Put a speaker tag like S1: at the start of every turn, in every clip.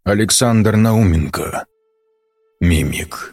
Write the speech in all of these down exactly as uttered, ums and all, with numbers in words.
S1: Александр Науменко. Мимик.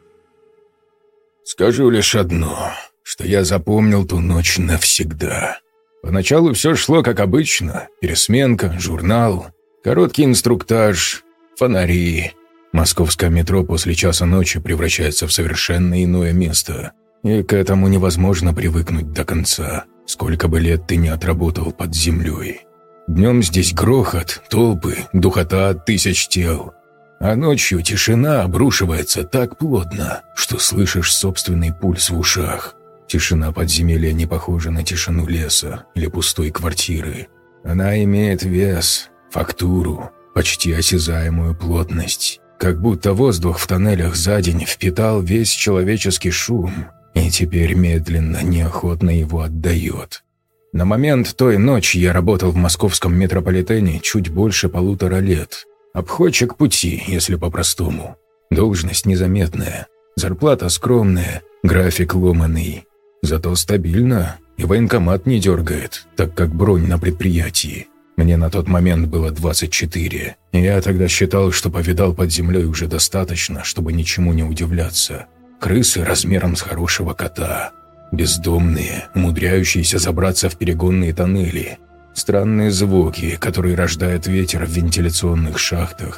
S1: Скажу лишь одно, что я запомнил ту ночь навсегда. Поначалу все шло как обычно. Пересменка, журнал, короткий инструктаж, фонари. Московское метро после часа ночи превращается в совершенно иное место. И к этому невозможно привыкнуть до конца, сколько бы лет ты не отработал под землей. Днем здесь грохот, толпы, духота от тысяч тел. А ночью тишина обрушивается так плотно, что слышишь собственный пульс в ушах. Тишина подземелья не похожа на тишину леса или пустой квартиры. Она имеет вес, фактуру, почти осязаемую плотность. Как будто воздух в тоннелях за день впитал весь человеческий шум и теперь медленно, неохотно его отдает. На момент той ночи я работал в московском метрополитене чуть больше полутора лет. Обходчик пути, если по-простому. Должность незаметная, зарплата скромная, график ломаный. Зато стабильно, и военкомат не дергает, так как бронь на предприятии. Мне на тот момент было двадцать четыре, и я тогда считал, что повидал под землей уже достаточно, чтобы ничему не удивляться. Крысы размером с хорошего кота. Бездомные, умудряющиеся забраться в перегонные тоннели. Странные звуки, которые рождает ветер в вентиляционных шахтах.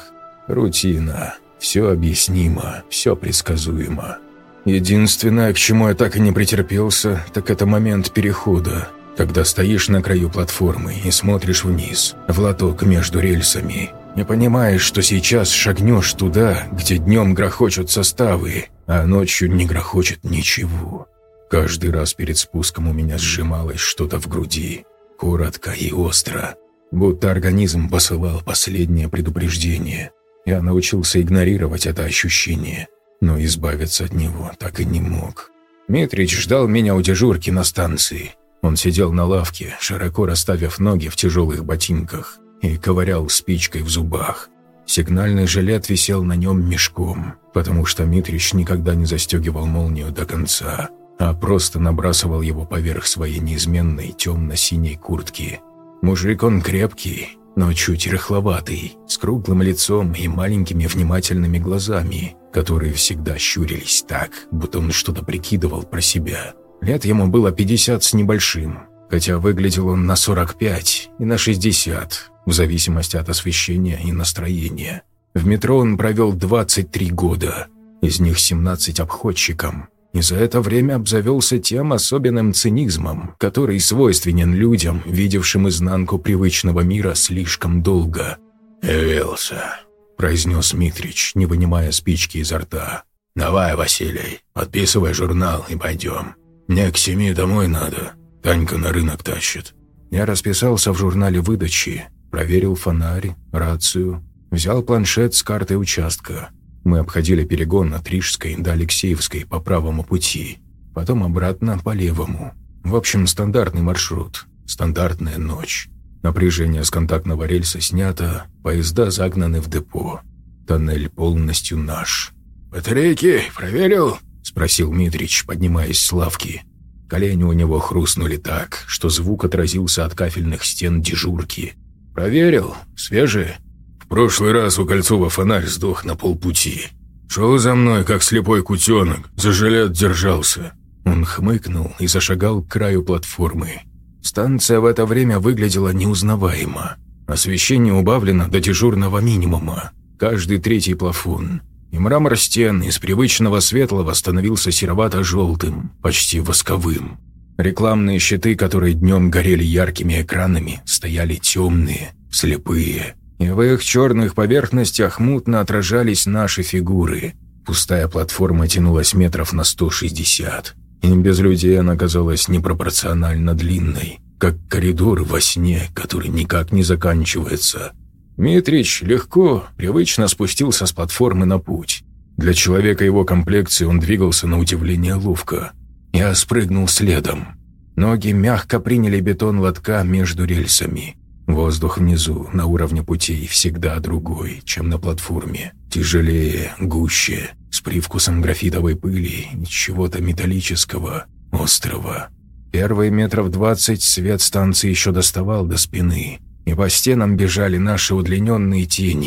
S1: Рутина. Все объяснимо, все предсказуемо. Единственное, к чему я так и не претерпелся, так это момент перехода, когда стоишь на краю платформы и смотришь вниз, в лоток между рельсами, и понимаешь, что сейчас шагнешь туда, где днем грохочут составы, а ночью не грохочет ничего. Каждый раз перед спуском у меня сжималось что-то в груди, коротко и остро, будто организм посылал последнее предупреждение. Я научился игнорировать это ощущение, но избавиться от него так и не мог. Митрич ждал меня у дежурки на станции. Он сидел на лавке, широко расставив ноги в тяжелых ботинках, и ковырял спичкой в зубах. Сигнальный жилет висел на нем мешком, потому что Митрич никогда не застегивал молнию до конца, а просто набрасывал его поверх своей неизменной темно-синей куртки. Мужик он крепкий, но чуть рыхловатый, с круглым лицом и маленькими внимательными глазами, которые всегда щурились так, будто он что-то прикидывал про себя. Лет ему было пятьдесят с небольшим, хотя выглядел он на сорок пять и на шестьдесят, в зависимости от освещения и настроения. В метро он провел двадцать три года, из них семнадцать обходчиком, и за это время обзавелся тем особенным цинизмом, который свойственен людям, видевшим изнанку привычного мира слишком долго. «Явился», – произнес Митрич, не вынимая спички изо рта. «Давай, Василий, подписывай журнал и пойдем. Мне к семи домой надо, Танька на рынок тащит». Я расписался в журнале выдачи, проверил фонарь, рацию, взял планшет с картой участка. Мы обходили перегон от Рижской до Алексеевской по правому пути, потом обратно по левому. В общем, стандартный маршрут, стандартная ночь. Напряжение с контактного рельса снято, поезда загнаны в депо. Тоннель полностью наш. «Батарейки проверил?» – спросил Митрич, поднимаясь с лавки. Колени у него хрустнули так, что звук отразился от кафельных стен дежурки. «Проверил? Свежие?» «В прошлый раз у Кольцова фонарь сдох на полпути. Шел за мной, как слепой кутенок, за жилет держался». Он хмыкнул и зашагал к краю платформы. Станция в это время выглядела неузнаваемо. Освещение убавлено до дежурного минимума. Каждый третий плафон. И мрамор стен из привычного светлого становился серовато-желтым, почти восковым. Рекламные щиты, которые днем горели яркими экранами, стояли темные, слепые. И в их черных поверхностях мутно отражались наши фигуры. Пустая платформа тянулась метров на сто шестьдесят. И без людей она казалась непропорционально длинной, как коридор во сне, который никак не заканчивается. Митрич легко, привычно спустился с платформы на путь. Для человека его комплекции он двигался на удивление ловко. Я спрыгнул следом. Ноги мягко приняли бетон лотка между рельсами. Воздух внизу, на уровне путей, всегда другой, чем на платформе. Тяжелее, гуще, с привкусом графитовой пыли и чего-то металлического, острого. Первые метров двадцать свет станции еще доставал до спины, и по стенам бежали наши удлиненные тени.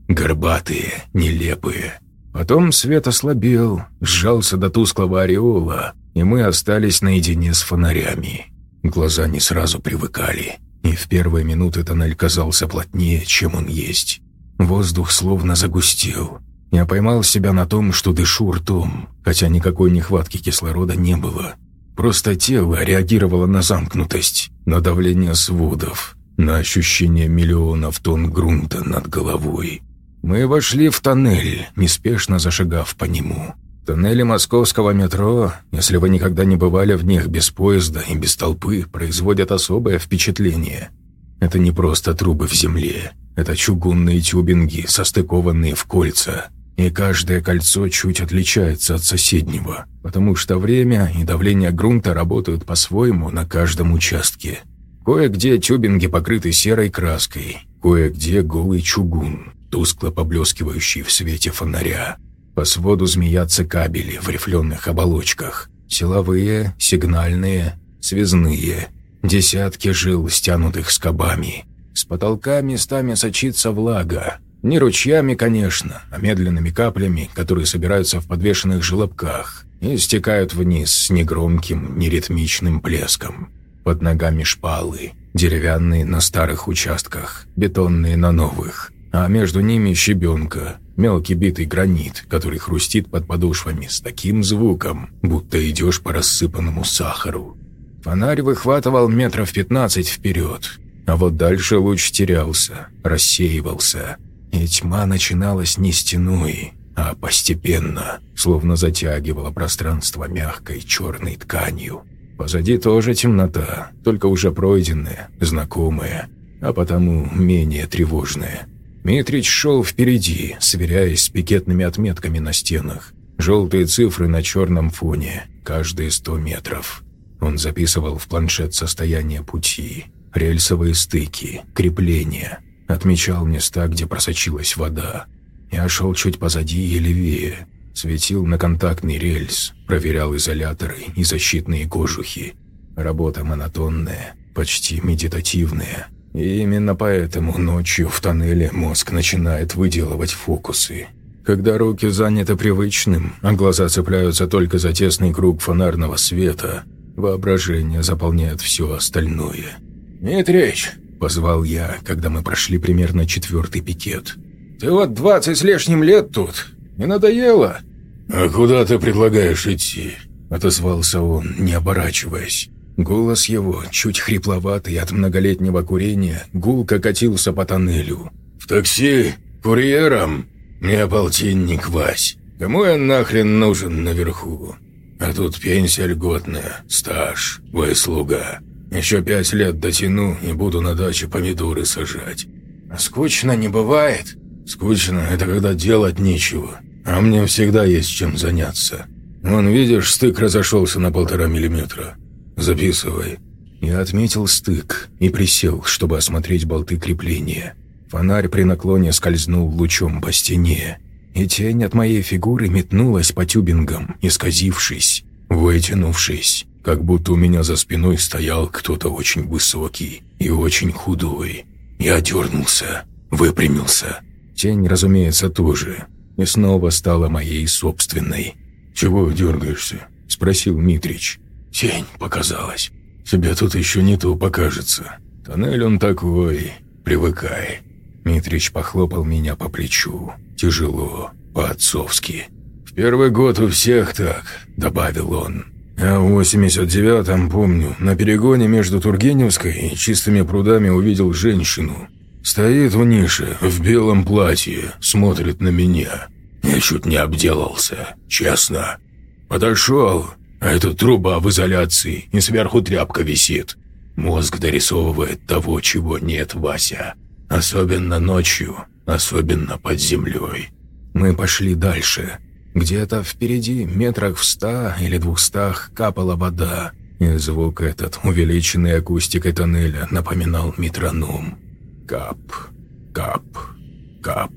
S1: горбатые, нелепые. Потом свет ослабел, сжался до тусклого ореола, и мы остались наедине с фонарями. Глаза не сразу привыкали, и в первые минуты тоннель казался плотнее, чем он есть. Воздух словно загустел. Я поймал себя на том, что дышу ртом, хотя никакой нехватки кислорода не было. Просто тело реагировало на замкнутость, на давление сводов, на ощущение миллионов тонн грунта над головой. Мы вошли в тоннель, неспешно зашагав по нему. Тоннели московского метро, если вы никогда не бывали в них без поезда и без толпы, производят особое впечатление. Это не просто трубы в земле, это чугунные тюбинги, состыкованные в кольца. И каждое кольцо чуть отличается от соседнего, потому что время и давление грунта работают по-своему на каждом участке. Кое-где тюбинги покрыты серой краской, кое-где голый чугун, тускло поблескивающий в свете фонаря. По своду змеятся кабели в рифленых оболочках. Силовые, сигнальные, связные. Десятки жил, стянутых скобами. С потолка местами сочится влага. Не ручьями, конечно, а медленными каплями, которые собираются в подвешенных желобках и стекают вниз с негромким, неритмичным плеском. Под ногами шпалы, деревянные на старых участках, бетонные на новых, а между ними щебенка, мелкий битый гранит, который хрустит под подошвами с таким звуком, будто идешь по рассыпанному сахару. Фонарь выхватывал метров пятнадцать вперед, а вот дальше луч терялся, рассеивался. И тьма начиналась не стеной, а постепенно, словно затягивала пространство мягкой черной тканью. Позади тоже темнота, только уже пройденная, знакомая, а потому менее тревожная. Митрич шел впереди, сверяясь с пикетными отметками на стенах. Желтые цифры на черном фоне, каждые сто метров. Он записывал в планшет состояние пути, рельсовые стыки, крепления. Отмечал места, где просочилась вода. Я шел чуть позади и левее. Светил на контактный рельс, проверял изоляторы и защитные кожухи. Работа монотонная, почти медитативная. И именно поэтому ночью в тоннеле мозг начинает выделывать фокусы. Когда руки заняты привычным, а глаза цепляются только за тесный круг фонарного света, воображение заполняет все остальное. «Митрич!» – позвал я, когда мы прошли примерно четвертый пикет. «Ты вот двадцать с лишним лет тут. Не надоело?» «А куда ты предлагаешь идти?» – отозвался он, не оборачиваясь. Голос его, чуть хрипловатый от многолетнего курения, гулко катился по тоннелю. «В такси? Курьером? Мне полтинник, Вась. Кому я нахрен нужен наверху? А тут пенсия льготная, стаж, выслуга. Еще пять лет дотяну и буду на даче помидоры сажать. А скучно не бывает?» «Скучно – это когда делать нечего, а мне всегда есть чем заняться. Вон, видишь, стык разошелся на полтора миллиметра. Записывай». Я отметил стык и присел, чтобы осмотреть болты крепления. Фонарь при наклоне скользнул лучом по стене, и тень от моей фигуры метнулась по тюбингам, исказившись, вытянувшись, как будто у меня за спиной стоял кто-то очень высокий и очень худой. Я дернулся, выпрямился. Тень, разумеется, тоже, и снова стала моей собственной. «Чего дергаешься?» – спросил Митрич. «Тень показалась. Тебе тут еще не то покажется. Тоннель он такой, привыкай». Митрич похлопал меня по плечу, тяжело, по-отцовски. «В первый год у всех так», – добавил он. «А в восемьдесят девятом, помню, на перегоне между Тургеневской и Чистыми прудами увидел женщину. Стоит в нише, в белом платье, смотрит на меня. Я чуть не обделался, честно. Подошел, а эта труба в изоляции, и сверху тряпка висит. Мозг дорисовывает того, чего нет, Вася. Особенно ночью, особенно под землей». Мы пошли дальше. Где-то впереди, метрах в ста или двухстах, капала вода, и звук этот, увеличенный акустикой тоннеля, напоминал метроном. Кап, кап, кап.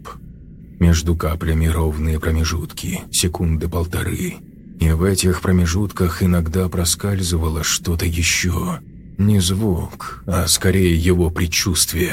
S1: Между каплями ровные промежутки, секунды полторы. И в этих промежутках иногда проскальзывало что-то еще. Не звук, а скорее его предчувствие.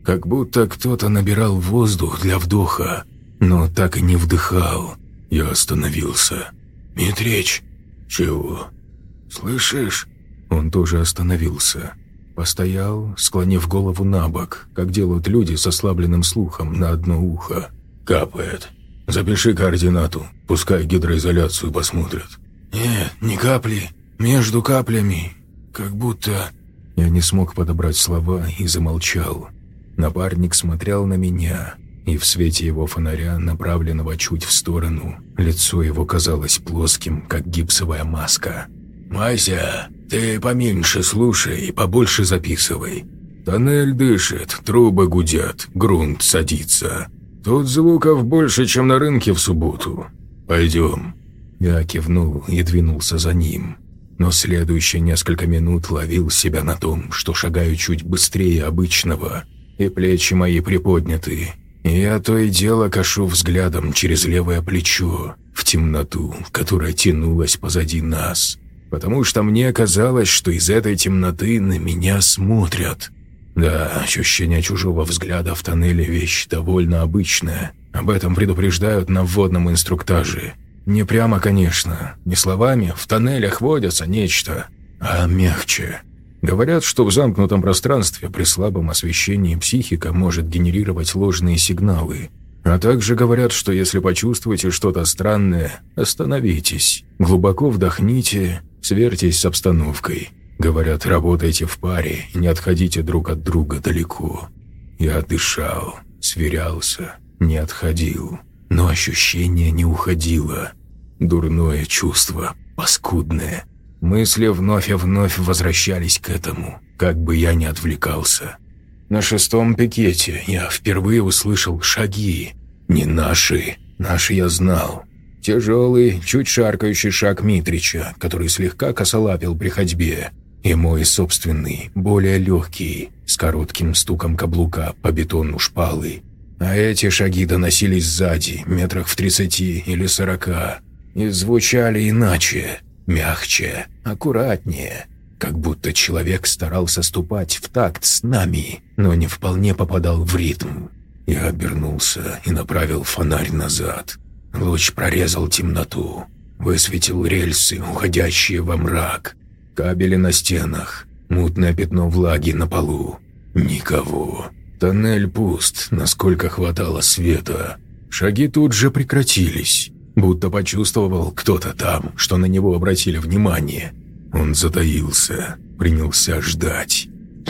S1: как будто кто-то набирал воздух для вдоха, но так и не вдыхал. Я остановился. «Митрич!» «Чего?» «Слышишь?» Он тоже остановился. Постоял, склонив голову на бок, как делают люди с ослабленным слухом на одно ухо. «Капает. Запиши координату, пускай гидроизоляцию посмотрят». «Нет, не капли. Между каплями. Как будто...» Я не смог подобрать слова и замолчал. Напарник смотрел на меня, и в свете его фонаря, направленного чуть в сторону, лицо его казалось плоским, как гипсовая маска. «Мася, ты поменьше слушай и побольше записывай. Тоннель дышит, трубы гудят, грунт садится. Тут звуков больше, чем на рынке в субботу. Пойдем». Я кивнул и двинулся за ним, но следующие несколько минут ловил себя на том, что шагаю чуть быстрее обычного, и плечи мои приподняты. И я то и дело кашу взглядом через левое плечо в темноту, которая тянулась позади нас, потому что мне казалось, что из этой темноты на меня смотрят. Да, ощущение чужого взгляда в тоннеле – вещь довольно обычная. Об этом предупреждают на вводном инструктаже. Не прямо, конечно, не словами, в тоннелях водятся нечто, а мягче. Говорят, что в замкнутом пространстве при слабом освещении психика может генерировать ложные сигналы. А также говорят, что если почувствуете что-то странное, остановитесь, глубоко вдохните, сверьтесь с обстановкой. Говорят, работайте в паре и не отходите друг от друга далеко. Я дышал, сверялся, не отходил, но ощущение не уходило. Дурное чувство, паскудное. Мысли вновь и вновь возвращались к этому, как бы я ни отвлекался. На шестом пикете я впервые услышал шаги. Не наши, наши я знал. Тяжелый, чуть шаркающий шаг Митрича, который слегка косолапил при ходьбе, и мой собственный, более легкий, с коротким стуком каблука по бетону шпалы. А эти шаги доносились сзади, метрах в тридцати или сорока, и звучали иначе, мягче, аккуратнее, как будто человек старался ступать в такт с нами, но не вполне попадал в ритм. Я обернулся и направил фонарь назад. Луч прорезал темноту, высветил рельсы, уходящие во мрак, кабели на стенах, мутное пятно влаги на полу. Никого. Тоннель пуст, насколько хватало света. Шаги тут же прекратились, будто почувствовал кто-то там, что на него обратили внимание. Он затаился, принялся ждать.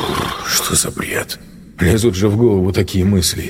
S1: Что за бред? Лезут же в голову такие мысли.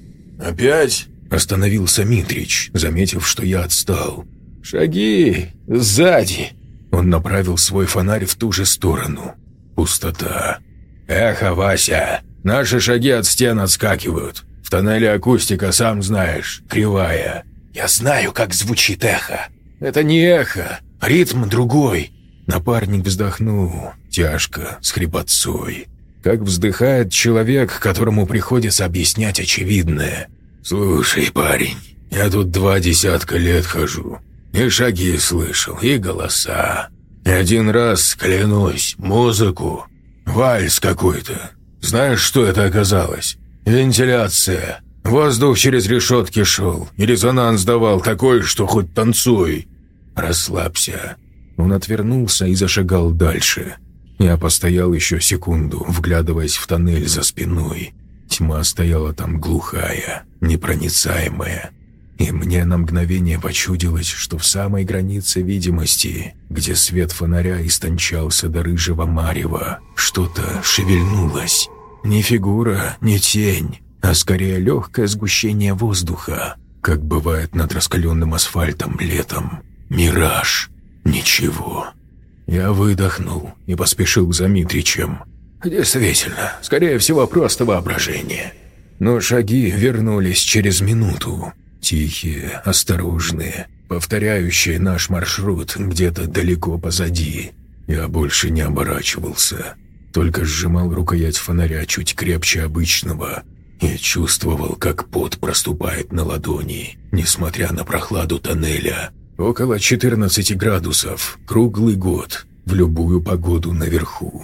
S1: «Опять?» – остановился Митрич, заметив, что я отстал. «Шаги! Сзади!» Он направил свой фонарь в ту же сторону. Пустота. «Эхо, Вася! Наши шаги от стен отскакивают. В тоннеле акустика, сам знаешь, кривая». «Я знаю, как звучит эхо». «Это не эхо, ритм другой». Напарник вздохнул, тяжко, с хрипотцой. Как вздыхает человек, которому приходится объяснять очевидное. «Слушай, парень, я тут два десятка лет хожу. И шаги слышал, и голоса. И один раз, клянусь, музыку. Вальс какой-то. Знаешь, что это оказалось? Вентиляция. Воздух через решетки шел, и резонанс давал такой, что хоть танцуй. Расслабься». Он отвернулся и зашагал дальше. Я постоял еще секунду, вглядываясь в тоннель за спиной. Тьма стояла там глухая, непроницаемая. И мне на мгновение почудилось, что в самой границе видимости, где свет фонаря истончался до рыжего марева, что-то шевельнулось. Не фигура, не тень, а скорее легкое сгущение воздуха, как бывает над раскаленным асфальтом летом. Мираж. Ничего. Я выдохнул и поспешил за Митричем. Действительно, скорее всего, просто воображение. Но шаги вернулись через минуту. Тихие, осторожные, повторяющие наш маршрут где-то далеко позади. Я больше не оборачивался, только сжимал рукоять фонаря чуть крепче обычного и чувствовал, как пот проступает на ладони, несмотря на прохладу тоннеля. Около четырнадцати градусов, круглый год, в любую погоду наверху.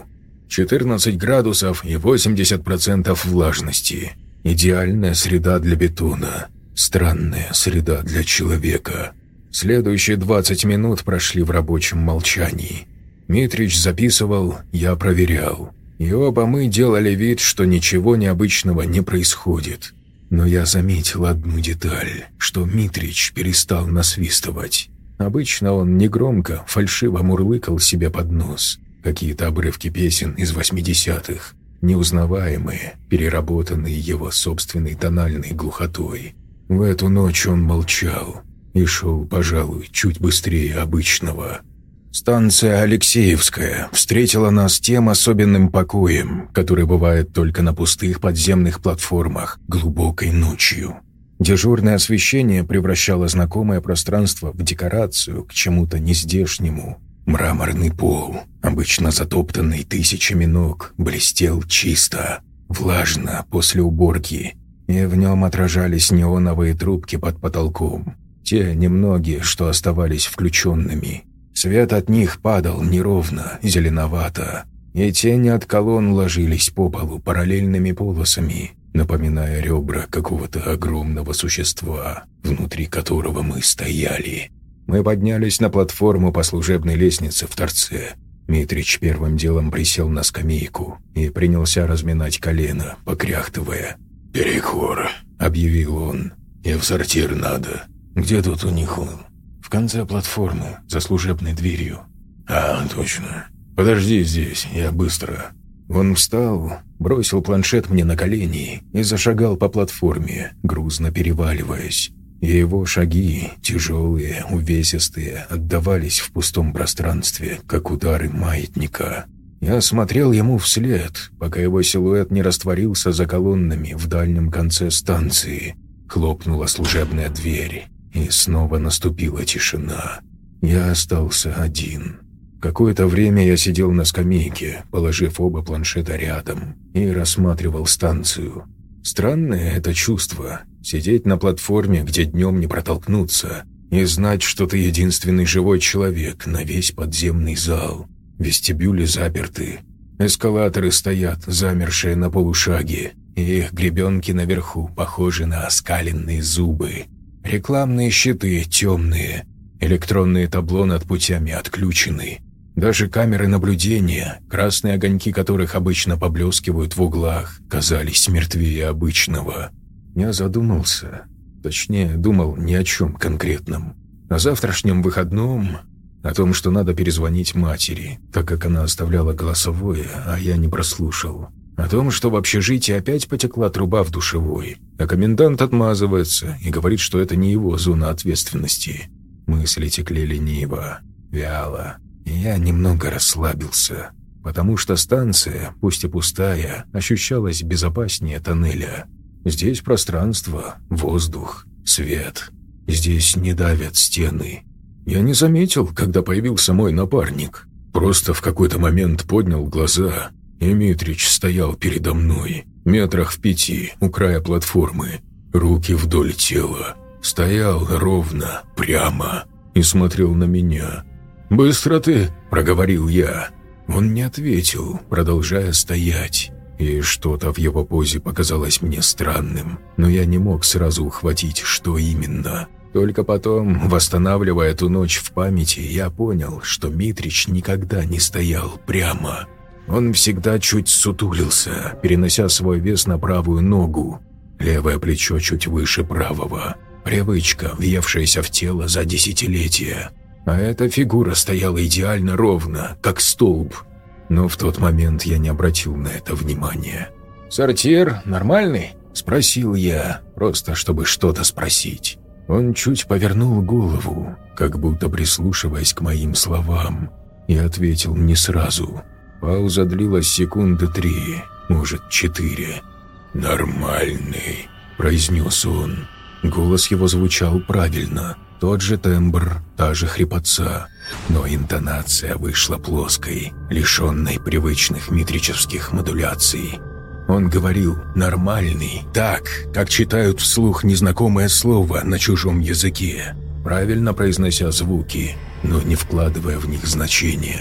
S1: четырнадцать градусов и восемьдесят процентов влажности. Идеальная среда для бетона. Странная среда для человека. Следующие двадцать минут прошли в рабочем молчании. Митрич записывал, я проверял. И оба мы делали вид, что ничего необычного не происходит. Но я заметил одну деталь, что Митрич перестал насвистывать. Обычно он негромко, фальшиво мурлыкал себе под нос. Какие-то обрывки песен из восьмидесятых, неузнаваемые, переработанные его собственной тональной глухотой. В эту ночь он молчал и шел, пожалуй, чуть быстрее обычного. Станция Алексеевская встретила нас тем особенным покоем, который бывает только на пустых подземных платформах глубокой ночью. Дежурное освещение превращало знакомое пространство в декорацию к чему-то нездешнему. Мраморный пол, обычно затоптанный тысячами ног, блестел чисто, влажно после уборки, и в нем отражались неоновые трубки под потолком, те немногие, что оставались включенными. Свет от них падал неровно, зеленовато, и тени от колонн ложились по полу параллельными полосами, напоминая ребра какого-то огромного существа, внутри которого мы стояли. Мы поднялись на платформу по служебной лестнице в торце. Митрич первым делом присел на скамейку и принялся разминать колено, покряхтывая. «Перекур», — объявил он. «И в сортир надо. Где тут у них он?» «В конце платформы, за служебной дверью». «А, точно. Подожди здесь, я быстро». Он встал, бросил планшет мне на колени и зашагал по платформе, грузно переваливаясь. И его шаги, тяжелые, увесистые, отдавались в пустом пространстве, как удары маятника. Я смотрел ему вслед, пока его силуэт не растворился за колоннами в дальнем конце станции. Хлопнула служебная дверь, и снова наступила тишина. Я остался один. Какое-то время я сидел на скамейке, положив оба планшета рядом, и рассматривал станцию. Странное это чувство – сидеть на платформе, где днем не протолкнуться, и знать, что ты единственный живой человек на весь подземный зал. Вестибюли заперты, эскалаторы стоят, замершие на полушаге, и их гребенки наверху похожи на оскаленные зубы. Рекламные щиты темные, электронные табло над путями отключены. Даже камеры наблюдения, красные огоньки которых обычно поблескивают в углах, казались мертвее обычного. Я задумался, точнее, думал ни о чем конкретном. О завтрашнем выходном, о том, что надо перезвонить матери, так как она оставляла голосовое, а я не прослушал. О том, что в общежитии опять потекла труба в душевой, а комендант отмазывается и говорит, что это не его зона ответственности. Мысли текли лениво, вяло, и я немного расслабился, потому что станция, пусть и пустая, ощущалась безопаснее тоннеля. Здесь пространство, воздух, свет. Здесь не давят стены. Я не заметил, когда появился мой напарник. Просто в какой-то момент поднял глаза, и Митрич стоял передо мной, метрах в пяти, у края платформы, руки вдоль тела. Стоял ровно, прямо, и смотрел на меня. «Быстро ты!» – проговорил я. Он не ответил, продолжая стоять. И что-то в его позе показалось мне странным, но я не мог сразу ухватить, что именно. Только потом, восстанавливая эту ночь в памяти, я понял, что Митрич никогда не стоял прямо. Он всегда чуть сутулился, перенося свой вес на правую ногу. Левое плечо чуть выше правого. Привычка, въевшаяся в тело за десятилетия. А эта фигура стояла идеально ровно, как столб. Но в тот момент я не обратил на это внимания. «Сортир нормальный?» – спросил я, просто чтобы что-то спросить. Он чуть повернул голову, как будто прислушиваясь к моим словам, и ответил не сразу. Пауза длилась секунды три, может, четыре. «Нормальный», – произнес он. Голос его звучал правильно, тот же тембр, та же хрипотца, но интонация вышла плоской, лишенной привычных метрических модуляций. Он говорил «нормальный» так, как читают вслух незнакомое слово на чужом языке, правильно произнося звуки, но не вкладывая в них значения.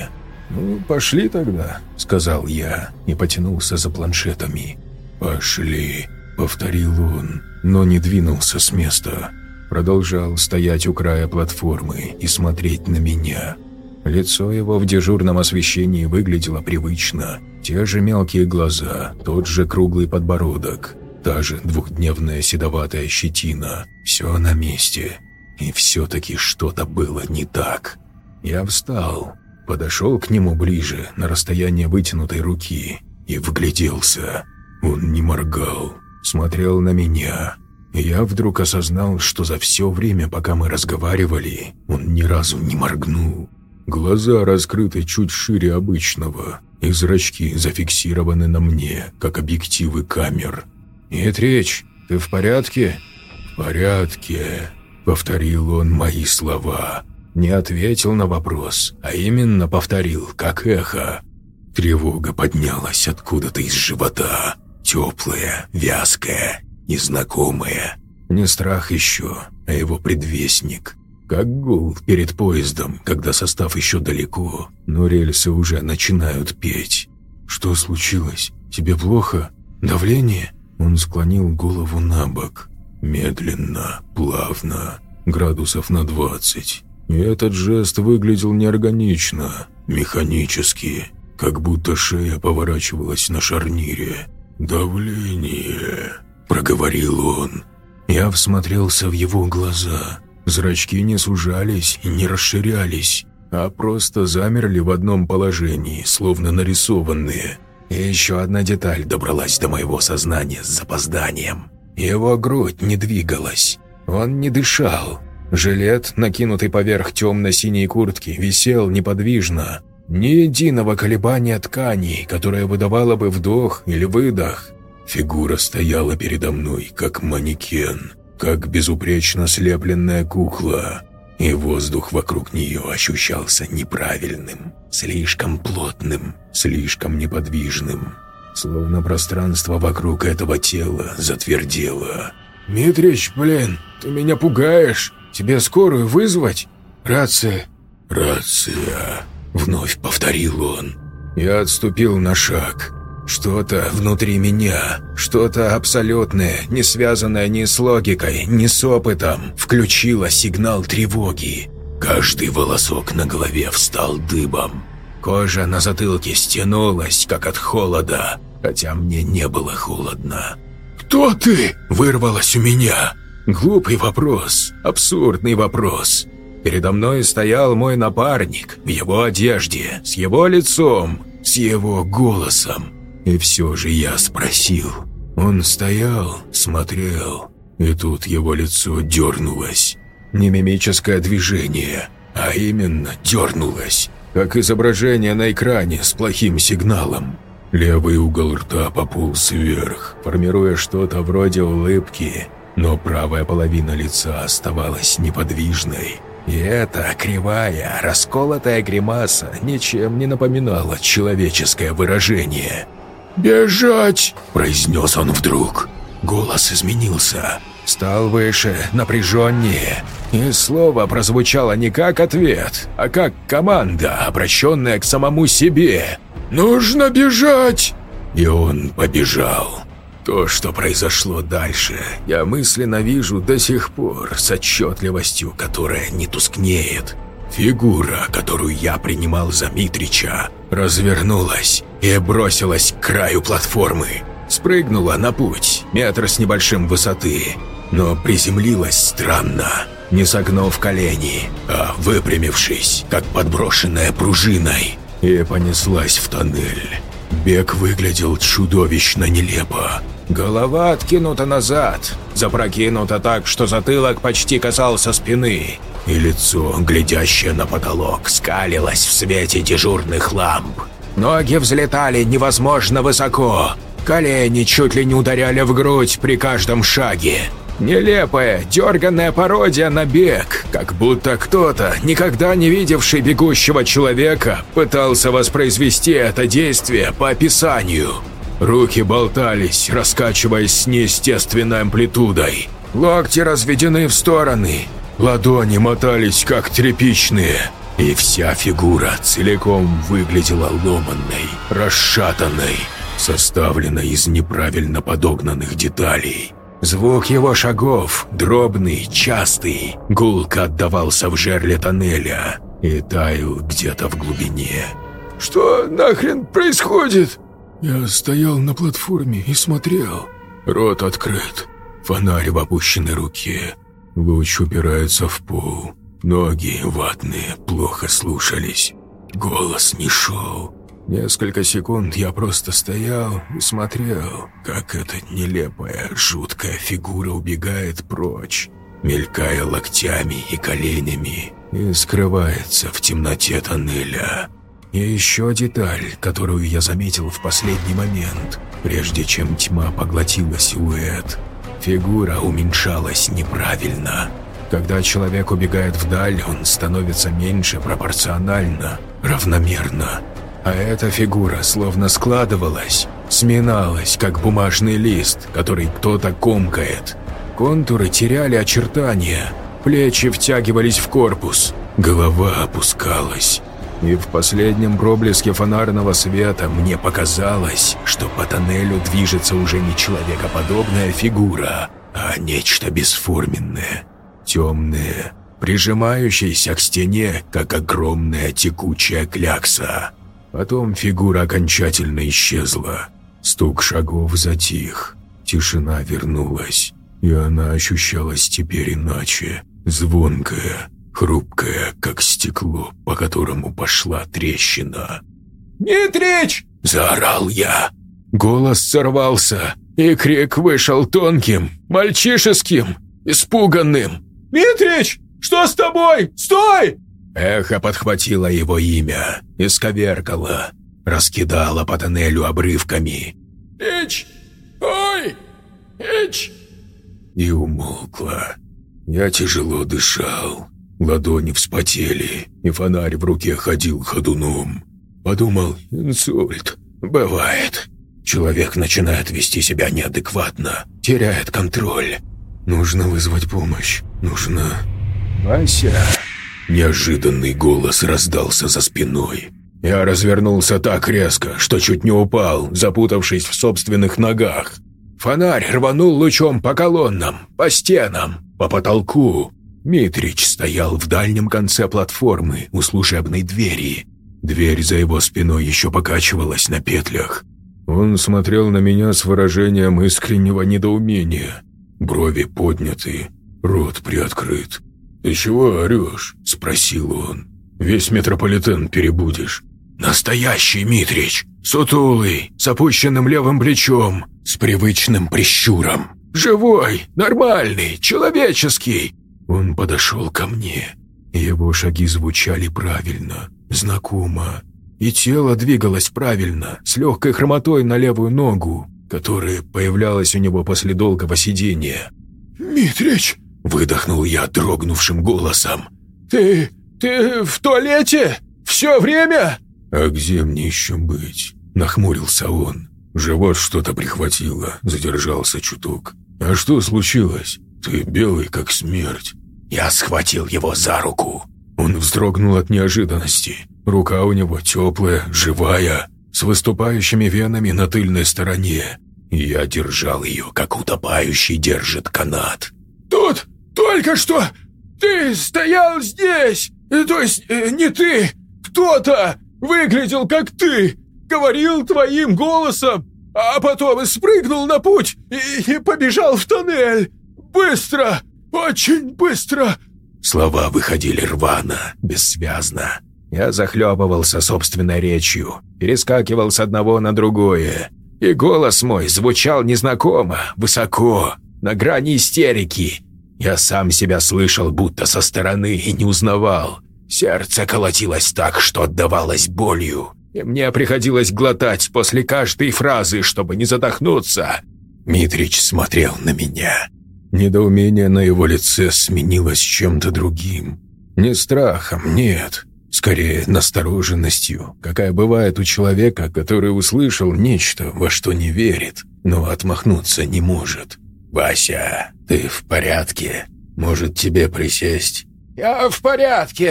S1: «Ну, пошли тогда», — сказал я и потянулся за планшетами. «Пошли», — повторил он, но не двинулся с места. Продолжал стоять у края платформы и смотреть на меня. Лицо его в дежурном освещении выглядело привычно. Те же мелкие глаза, тот же круглый подбородок, та же двухдневная седоватая щетина. Все на месте. И все-таки что-то было не так. Я встал, подошел к нему ближе, на расстояние вытянутой руки, и вгляделся. Он не моргал, смотрел на меня. Я вдруг осознал, что за все время, пока мы разговаривали, он ни разу не моргнул. Глаза раскрыты чуть шире обычного, и зрачки зафиксированы на мне, как объективы камер. «Митрич, ты в порядке?» «В порядке», — повторил он мои слова. Не ответил на вопрос, а именно повторил, как эхо. Тревога поднялась откуда-то из живота, теплая, вязкая, незнакомая. Не страх еще, а его предвестник. Как гул перед поездом, когда состав еще далеко, но рельсы уже начинают петь. «Что случилось? Тебе плохо? Давление?» Он склонил голову на бок. Медленно, плавно, градусов на двадцать. И этот жест выглядел неорганично, механически, как будто шея поворачивалась на шарнире. «Давление», — проговорил он. Я всмотрелся в его глаза. Зрачки не сужались и не расширялись, а просто замерли в одном положении, словно нарисованные. И еще одна деталь добралась до моего сознания с запозданием. Его грудь не двигалась, он не дышал. Жилет, накинутый поверх темно-синей куртки, висел неподвижно. Ни единого колебания ткани, которое выдавало бы вдох или выдох. Фигура стояла передо мной, как манекен, как безупречно слепленная кукла, и воздух вокруг нее ощущался неправильным, слишком плотным, слишком неподвижным. Словно пространство вокруг этого тела затвердело. «Митрич, блин, ты меня пугаешь. Тебе скорую вызвать? Рация». «Рация», — вновь повторил он. Я отступил на шаг. Что-то внутри меня, что-то абсолютное, не связанное ни с логикой, ни с опытом, включило сигнал тревоги. Каждый волосок на голове встал дыбом. Кожа на затылке стянулась, как от холода, хотя мне не было холодно. «Кто ты?» – вырвалось у меня. Глупый вопрос, абсурдный вопрос. Передо мной стоял мой напарник в его одежде, с его лицом, с его голосом. И все же я спросил. Он стоял, смотрел, и тут его лицо дернулось. Не мимическое движение, а именно дернулось, как изображение на экране с плохим сигналом. Левый угол рта пополз вверх, формируя что-то вроде улыбки, но правая половина лица оставалась неподвижной. И эта кривая, расколотая гримаса ничем не напоминала человеческое выражение. «Бежать!» – произнес он вдруг. Голос изменился, стал выше, напряженнее, и слово прозвучало не как ответ, а как команда, обращенная к самому себе. «Нужно бежать!» И он побежал. То, что произошло дальше, я мысленно вижу до сих пор с отчетливостью, которая не тускнеет. Фигура, которую я принимал за Митрича, развернулась и бросилась к краю платформы. Спрыгнула на путь, метр с небольшим высоты, но приземлилась странно, не согнув колени, а выпрямившись, как подброшенная пружиной, и понеслась в тоннель. Бег выглядел чудовищно нелепо. Голова откинута назад, запрокинута так, что затылок почти касался спины, и лицо, глядящее на потолок, скалилось в свете дежурных ламп. Ноги взлетали невозможно высоко, колени чуть ли не ударяли в грудь при каждом шаге. Нелепая, дерганная пародия на бег, как будто кто-то, никогда не видевший бегущего человека, пытался воспроизвести это действие по описанию. Руки болтались, раскачиваясь с неестественной амплитудой. Локти разведены в стороны, ладони мотались, как тряпичные. и вся фигура целиком выглядела ломанной, расшатанной, составленной из неправильно подогнанных деталей. Звук его шагов, дробный, частый, гулко отдавался в жерле тоннеля и таял где-то в глубине. «Что нахрен происходит?» Я стоял на платформе и смотрел. Рот открыт, фонарь в опущенной руке. Луч упирается в пол. Ноги ватные, плохо слушались. Голос не шел. Несколько секунд я просто стоял и смотрел, как эта нелепая, жуткая фигура убегает прочь, мелькая локтями и коленями, и скрывается в темноте тоннеля. И еще деталь, которую я заметил в последний момент, прежде чем тьма поглотила силуэт. Фигура уменьшалась неправильно. Когда человек убегает вдаль, он становится меньше пропорционально, равномерно. А эта фигура словно складывалась, сминалась, как бумажный лист, который кто-то комкает. Контуры теряли очертания, плечи втягивались в корпус, голова опускалась. И в последнем проблеске фонарного света мне показалось, что по тоннелю движется уже не человекоподобная фигура, а нечто бесформенное, темное, прижимающееся к стене, как огромная текучая клякса. Потом фигура окончательно исчезла. Стук шагов затих. Тишина вернулась. И она ощущалась теперь иначе. Звонкая, хрупкая, как стекло, по которому пошла трещина. «Митрич!» – заорал я. Голос сорвался, и крик вышел тонким, мальчишеским, испуганным. «Митрич! Что с тобой? Стой!» Эхо подхватило его имя, исковеркало, раскидало по тоннелю обрывками. «Ич! Ой! Ич!» И умолкло. Я тяжело дышал, ладони вспотели, и фонарь в руке ходил ходуном. Подумал, инсульт. Бывает. Человек начинает вести себя неадекватно, теряет контроль. Нужно вызвать помощь. Нужно... «Вася!» Неожиданный голос раздался за спиной. Я развернулся так резко, что чуть не упал, запутавшись в собственных ногах. Фонарь рванул лучом по колоннам, по стенам, по потолку. Митрич стоял в дальнем конце платформы у служебной двери. Дверь за его спиной еще покачивалась на петлях. Он смотрел на меня с выражением искреннего недоумения. Брови подняты, рот приоткрыт. «Ты чего орешь?» – спросил он. «Весь метрополитен перебудешь». Настоящий Митрич, сутулый, с опущенным левым плечом, с привычным прищуром. Живой, нормальный, человеческий. Он подошел ко мне. Его шаги звучали правильно, знакомо. И тело двигалось правильно, с легкой хромотой на левую ногу, которая появлялась у него после долгого сидения. «Митрич!» – выдохнул я дрогнувшим голосом. «Ты... ты в туалете? Все время?» «А где мне еще быть?» – нахмурился он. Живот что-то прихватило, задержался чуток. «А что случилось? Ты белый, как смерть». Я схватил его за руку. Он вздрогнул от неожиданности. Рука у него теплая, живая, с выступающими венами на тыльной стороне. Я держал ее, как утопающий держит канат. «Тут только что ты стоял здесь, то есть э, не ты, кто-то выглядел как ты, говорил твоим голосом, а потом спрыгнул на путь и, и побежал в тоннель. Быстро, очень быстро!» Слова выходили рвано, бессвязно. Я захлебывался собственной речью, перескакивал с одного на другое. И голос мой звучал незнакомо, высоко, на грани истерики. Я сам себя слышал будто со стороны и не узнавал. Сердце колотилось так, что отдавалось болью, и мне приходилось глотать после каждой фразы, чтобы не задохнуться. Митрич смотрел на меня. Недоумение на его лице сменилось чем-то другим. Не страхом, нет, скорее настороженностью, какая бывает у человека, который услышал нечто, во что не верит, но отмахнуться не может. «Вася, ты в порядке? Может, тебе присесть?» «Я в порядке.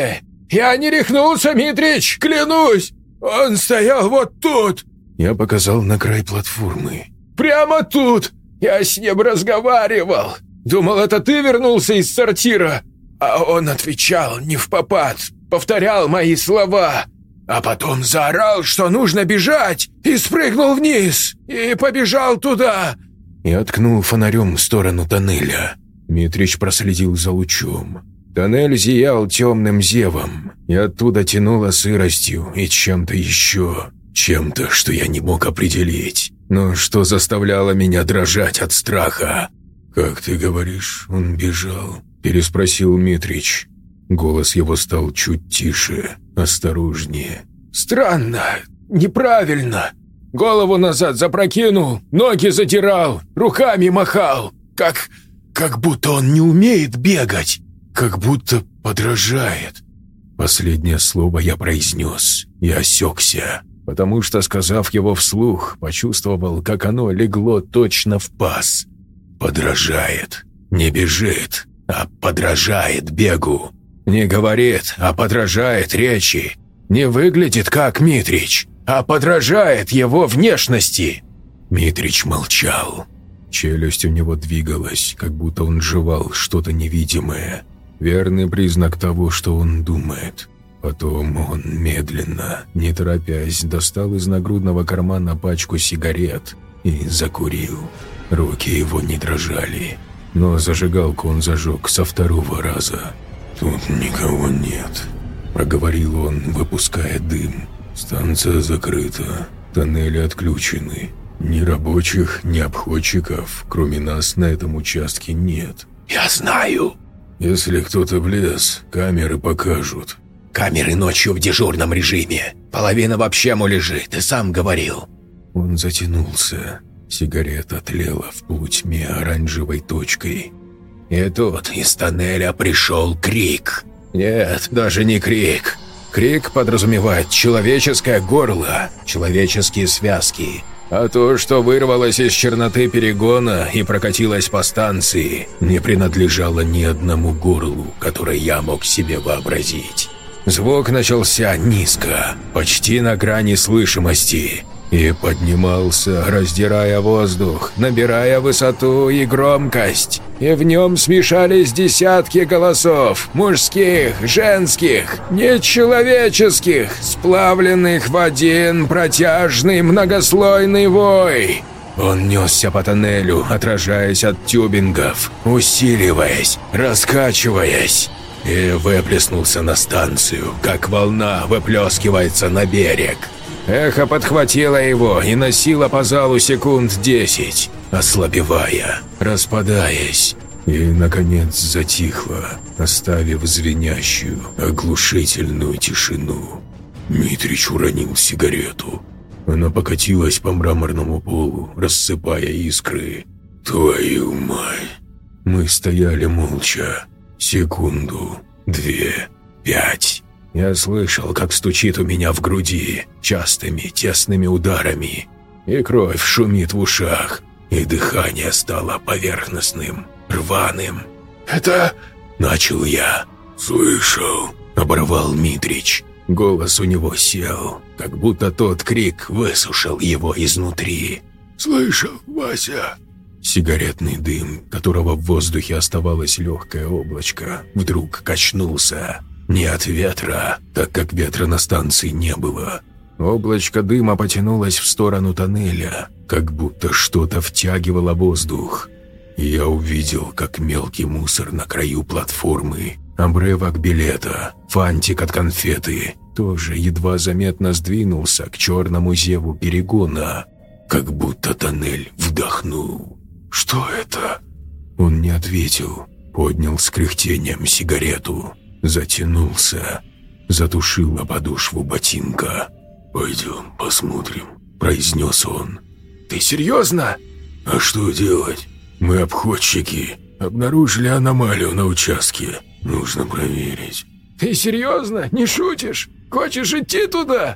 S1: «Я не рехнулся, Митрич, клянусь! Он стоял вот тут!» Я показал на край платформы. «Прямо тут! Я с ним разговаривал! Думал, это ты вернулся из сортира!» А он отвечал невпопад, повторял мои слова, а потом заорал, что нужно бежать, и спрыгнул вниз, и побежал туда. Я ткнул фонарем в сторону тоннеля. Митрич проследил за лучом. Тоннель зиял темным зевом, и оттуда тянуло сыростью и чем-то еще, чем-то, что я не мог определить, но что заставляло меня дрожать от страха. «Как ты говоришь, он бежал?» – переспросил Митрич. Голос его стал чуть тише, осторожнее. «Странно, неправильно. Голову назад запрокинул, ноги задирал, руками махал. Как... как будто он не умеет бегать, как будто подражает». Последнее слово я произнес и осекся, потому что, сказав его вслух, почувствовал, как оно легло точно в паз. «Подражает, не бежит, а подражает бегу. Не говорит, а подражает речи. Не выглядит как Митрич, а подражает его внешности». Митрич молчал. Челюсть у него двигалась, как будто он жевал что-то невидимое. Верный признак того, что он думает. Потом он медленно, не торопясь, достал из нагрудного кармана пачку сигарет и закурил. Руки его не дрожали, но зажигалку он зажег со второго раза. «Тут никого нет», – проговорил он, выпуская дым. «Станция закрыта, тоннели отключены. Ни рабочих, ни обходчиков, кроме нас, на этом участке нет». «Я знаю». «Если кто-то влез, камеры покажут». «Камеры ночью в дежурном режиме. Половина вообще му лежит, ты сам говорил». Он затянулся. Сигарета тлела в полутьме оранжевой точкой. И тут из тоннеля пришел крик. Нет, даже не крик. Крик подразумевает человеческое горло, человеческие связки. А то, что вырвалось из черноты перегона и прокатилось по станции, не принадлежало ни одному горлу, которое я мог себе вообразить. Звук начался низко, почти на грани слышимости, и поднимался, раздирая воздух, набирая высоту и громкость. И в нем смешались десятки голосов, мужских, женских, нечеловеческих, сплавленных в один протяжный многослойный вой. Он несся по тоннелю, отражаясь от тюбингов, усиливаясь, раскачиваясь, и выплеснулся на станцию, как волна выплескивается на берег. Эхо подхватило его и носило по залу секунд десять, ослабевая, распадаясь, и, наконец, затихло, оставив звенящую, оглушительную тишину. Митрич уронил сигарету. Она покатилась по мраморному полу, рассыпая искры. «Твою мать!» Мы стояли молча. Секунду, две, пять. Я слышал, как стучит у меня в груди частыми тесными ударами, и кровь шумит в ушах, и дыхание стало поверхностным, рваным. «Это...» – начал я. «Слышал», – оборвал Митрич. Голос у него сел, как будто тот крик высушил его изнутри. «Слышал, Вася?» Сигаретный дым, которого в воздухе оставалось легкое облачко, вдруг качнулся. Не от ветра, так как ветра на станции не было. Облачко дыма потянулось в сторону тоннеля, как будто что-то втягивало воздух. Я увидел, как мелкий мусор на краю платформы, обрывок билета, фантик от конфеты, тоже едва заметно сдвинулся к черному зеву перегона, как будто тоннель вдохнул. «Что это?» Он не ответил, поднял с кряхтением сигарету, затянулся, затушил о подошву ботинка. «Пойдем посмотрим», – произнес он. «Ты серьезно?» «А что делать? Мы обходчики. Обнаружили аномалию на участке. Нужно проверить». «Ты серьезно? Не шутишь? Хочешь идти туда?»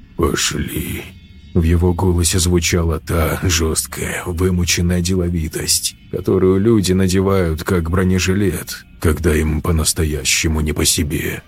S1: «Пошли». В его голосе звучала та жесткая, вымученная деловитость, которую люди надевают как бронежилет, когда им по-настоящему не по себе.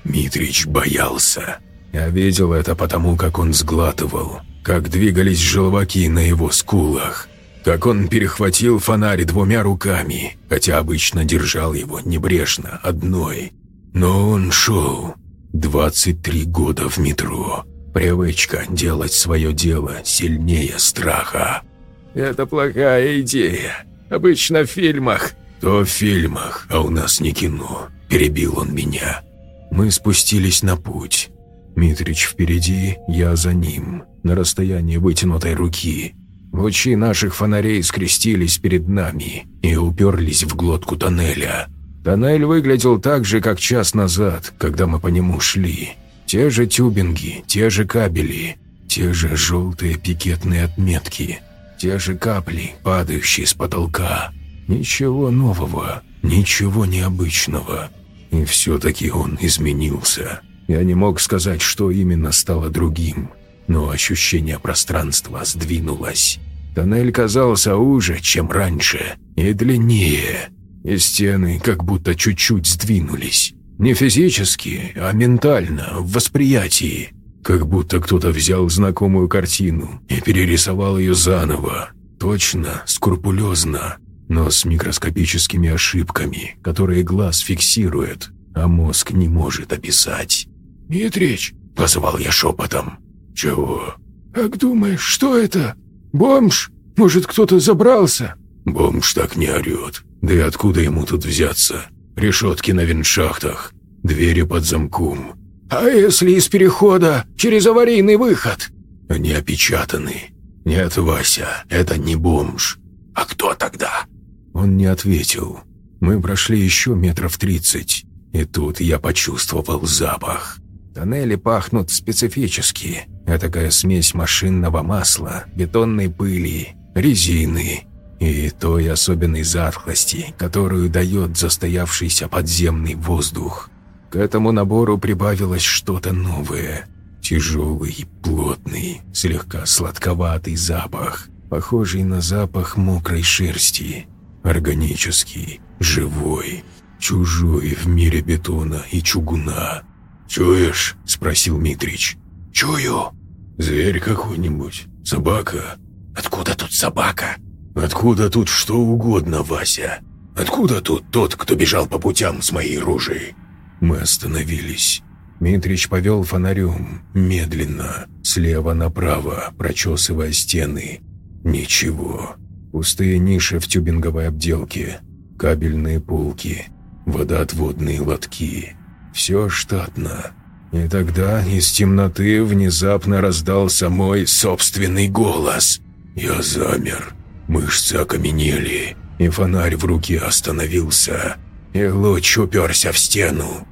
S1: Митрич боялся. Я видел это потому, как он сглатывал, как двигались желваки на его скулах, как он перехватил фонарь двумя руками, хотя обычно держал его небрежно, одной. Но он шел. двадцать три года в метро. Привычка делать свое дело сильнее страха. «Это плохая идея. Обычно в фильмах». «То в фильмах, а у нас не кино», – перебил он меня. Мы спустились на путь. Митрич впереди, я за ним, на расстоянии вытянутой руки. Лучи наших фонарей скрестились перед нами и уперлись в глотку тоннеля. Тоннель выглядел так же, как час назад, когда мы по нему шли. Те же тюбинги, те же кабели, те же желтые пикетные отметки, те же капли, падающие с потолка. Ничего нового, ничего необычного. И все-таки он изменился. Я не мог сказать, что именно стало другим, но ощущение пространства сдвинулось. Тоннель казался уже, чем раньше, и длиннее, и стены как будто чуть-чуть сдвинулись. Не физически, а ментально, в восприятии. Как будто кто-то взял знакомую картину и перерисовал ее заново. Точно, скрупулезно, но с микроскопическими ошибками, которые глаз фиксирует, а мозг не может описать. «Митрич!» – позвал я шепотом. «Чего?» «Как думаешь, что это? Бомж? Может, кто-то забрался?» «Бомж так не орет. Да и откуда ему тут взяться? Решетки на виншахтах, двери под замком». «А если из перехода через аварийный выход?» «Они опечатаны. Нет, Вася, это не бомж. А кто тогда?» Он не ответил. Мы прошли еще метров тридцать, и тут я почувствовал запах. Тоннели пахнут специфически. Этакая смесь машинного масла, бетонной пыли, резины и той особенной затхлости, которую дает застоявшийся подземный воздух. К этому набору прибавилось что-то новое. Тяжелый, плотный, слегка сладковатый запах, похожий на запах мокрой шерсти. Органический, живой, чужой в мире бетона и чугуна. «Чуешь?» – спросил Митрич. «Чую». «Зверь какой-нибудь? Собака?» «Откуда тут собака?» «Откуда тут что угодно, Вася? Откуда тут тот, кто бежал по путям с моей ружей?» Мы остановились. Митрич повел фонарем, медленно, слева направо, прочесывая стены. Ничего. Пустые ниши в тюбинговой обделке, кабельные полки, водоотводные лотки. Все штатно. И тогда из темноты внезапно раздался мой собственный голос. Я замер. Мышцы окаменели, и фонарь в руке остановился, и луч уперся в стену.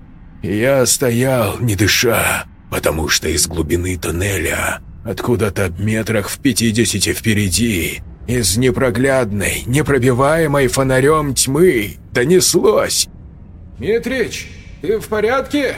S1: Я стоял, не дыша, потому что из глубины тоннеля, откуда-то метрах в пятидесяти впереди, из непроглядной, непробиваемой фонарем тьмы донеслось: «Митрич, ты в порядке?»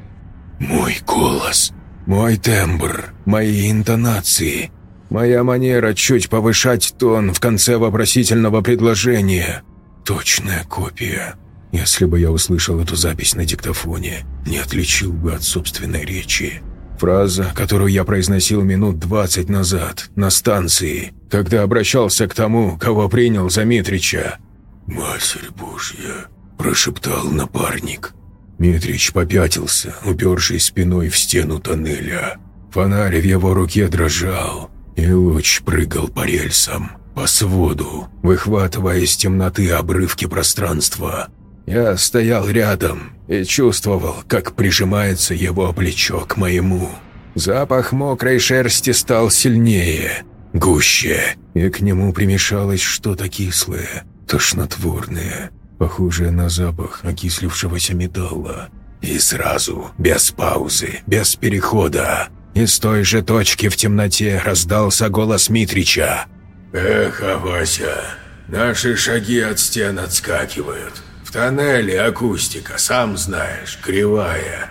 S1: Мой голос, мой тембр, мои интонации, моя манера чуть повышать тон в конце вопросительного предложения. Точная копия. Если бы я услышал эту запись на диктофоне, не отличил бы от собственной речи. Фраза, которую я произносил минут двадцать назад, на станции, когда обращался к тому, кого принял за Митрича. «Матерь Божья!» – прошептал напарник. Митрич попятился, упершись спиной в стену тоннеля. Фонарь в его руке дрожал, и луч прыгал по рельсам, по своду, выхватывая из темноты обрывки пространства. Я стоял рядом и чувствовал, как прижимается его плечо к моему. Запах мокрой шерсти стал сильнее, гуще, и к нему примешалось что-то кислое, тошнотворное, похожее на запах окислившегося металла. И сразу, без паузы, без перехода, из той же точки в темноте раздался голос Митрича. «Эх, Вася, наши шаги от стен отскакивают. В тоннеле акустика, сам знаешь, кривая».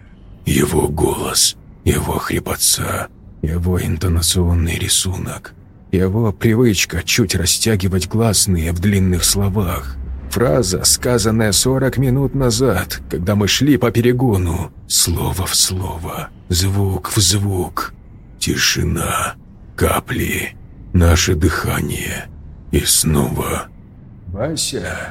S1: Его голос, его хрипотца, его интонационный рисунок, его привычка чуть растягивать гласные в длинных словах, Фраза, сказанная сорок минут назад, когда мы шли по перегону. Слово в слово, звук в звук. Тишина, капли, наше дыхание. И снова «Вася».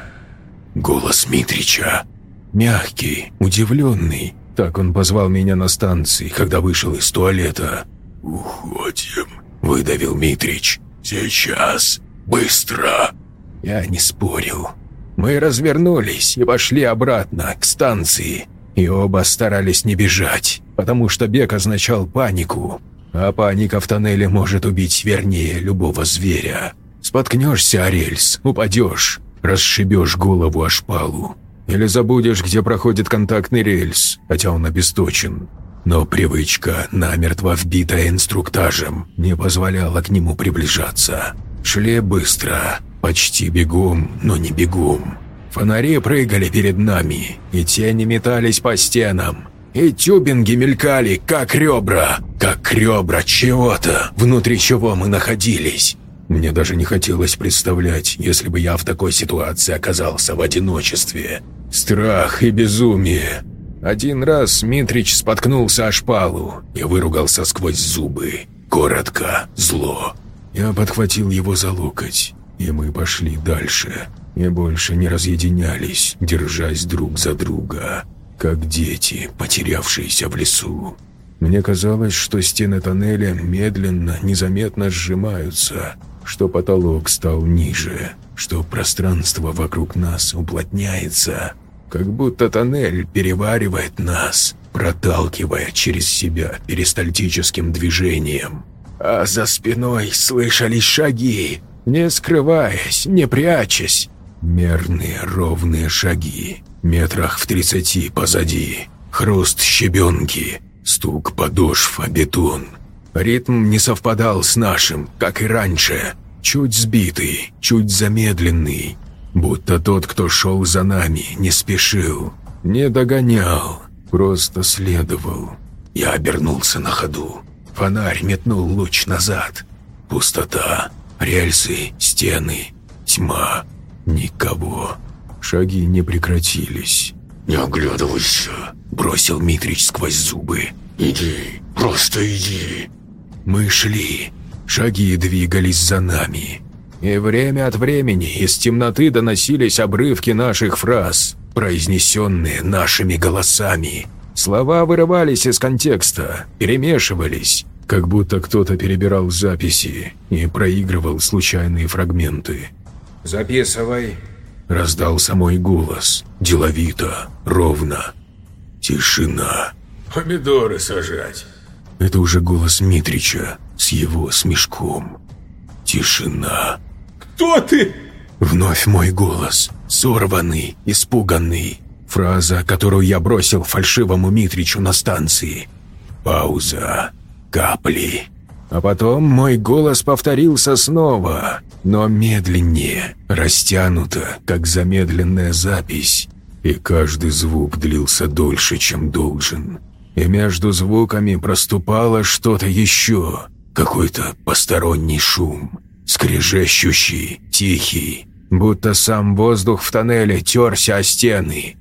S1: Голос Митрича. Мягкий, удивленный. Так он позвал меня на станции, когда вышел из туалета. «Уходим», — выдавил Митрич. «Сейчас. Быстро». Я не спорил. Мы развернулись и пошли обратно, к станции. И оба старались не бежать, потому что бег означал панику. А паника в тоннеле может убить вернее любого зверя. Споткнешься о рельс, упадешь, расшибешь голову о шпалу. Или забудешь, где проходит контактный рельс, хотя он обесточен. Но привычка, намертво вбитая инструктажем, не позволяла к нему приближаться. Шли быстро, почти бегом, но не бегом. Фонари прыгали перед нами, и тени метались по стенам. И тюбинги мелькали, как ребра, как ребра чего-то, внутри чего мы находились. Мне даже не хотелось представлять, если бы я в такой ситуации оказался в одиночестве. Страх и безумие. Один раз Митрич споткнулся о шпалу и выругался сквозь зубы. Коротко, зло. Я подхватил его за локоть, и мы пошли дальше. И больше не разъединялись, держась друг за друга, как дети, потерявшиеся в лесу. Мне казалось, что стены тоннеля медленно, незаметно сжимаются, что потолок стал ниже, что пространство вокруг нас уплотняется, как будто тоннель переваривает нас, проталкивая через себя перистальтическим движением. А за спиной слышались шаги, не скрываясь, не прячась. Мерные ровные шаги, метрах в тридцати позади, хруст щебенки, стук подошв о бетон. Ритм не совпадал с нашим, как и раньше, чуть сбитый, чуть замедленный, будто тот, кто шел за нами, не спешил, не догонял, просто следовал. Я обернулся на ходу. Фонарь метнул луч назад. Пустота, рельсы, стены, тьма. Никого. Шаги не прекратились. «Не оглядывайся», — бросил Митрич сквозь зубы. «Иди, просто иди». Мы шли. Шаги двигались за нами. И время от времени из темноты доносились обрывки наших фраз, произнесенные нашими голосами. Слова вырывались из контекста, перемешивались, как будто кто-то перебирал записи и проигрывал случайные фрагменты. «Записывай», — раздался мой голос, деловито, ровно. Тишина. «Помидоры сажать». Это уже голос Митрича с его смешком. Тишина. «Кто ты?» Вновь мой голос, сорванный, испуганный. Фраза, которую я бросил фальшивому Митричу на станции. Пауза. Капли. А потом мой голос повторился снова, но медленнее, растянуто, как замедленная запись. И каждый звук длился дольше, чем должен. И между звуками проступало что-то еще, какой-то посторонний шум, скрежещущий, тихий, будто сам воздух в тоннеле терся о стены.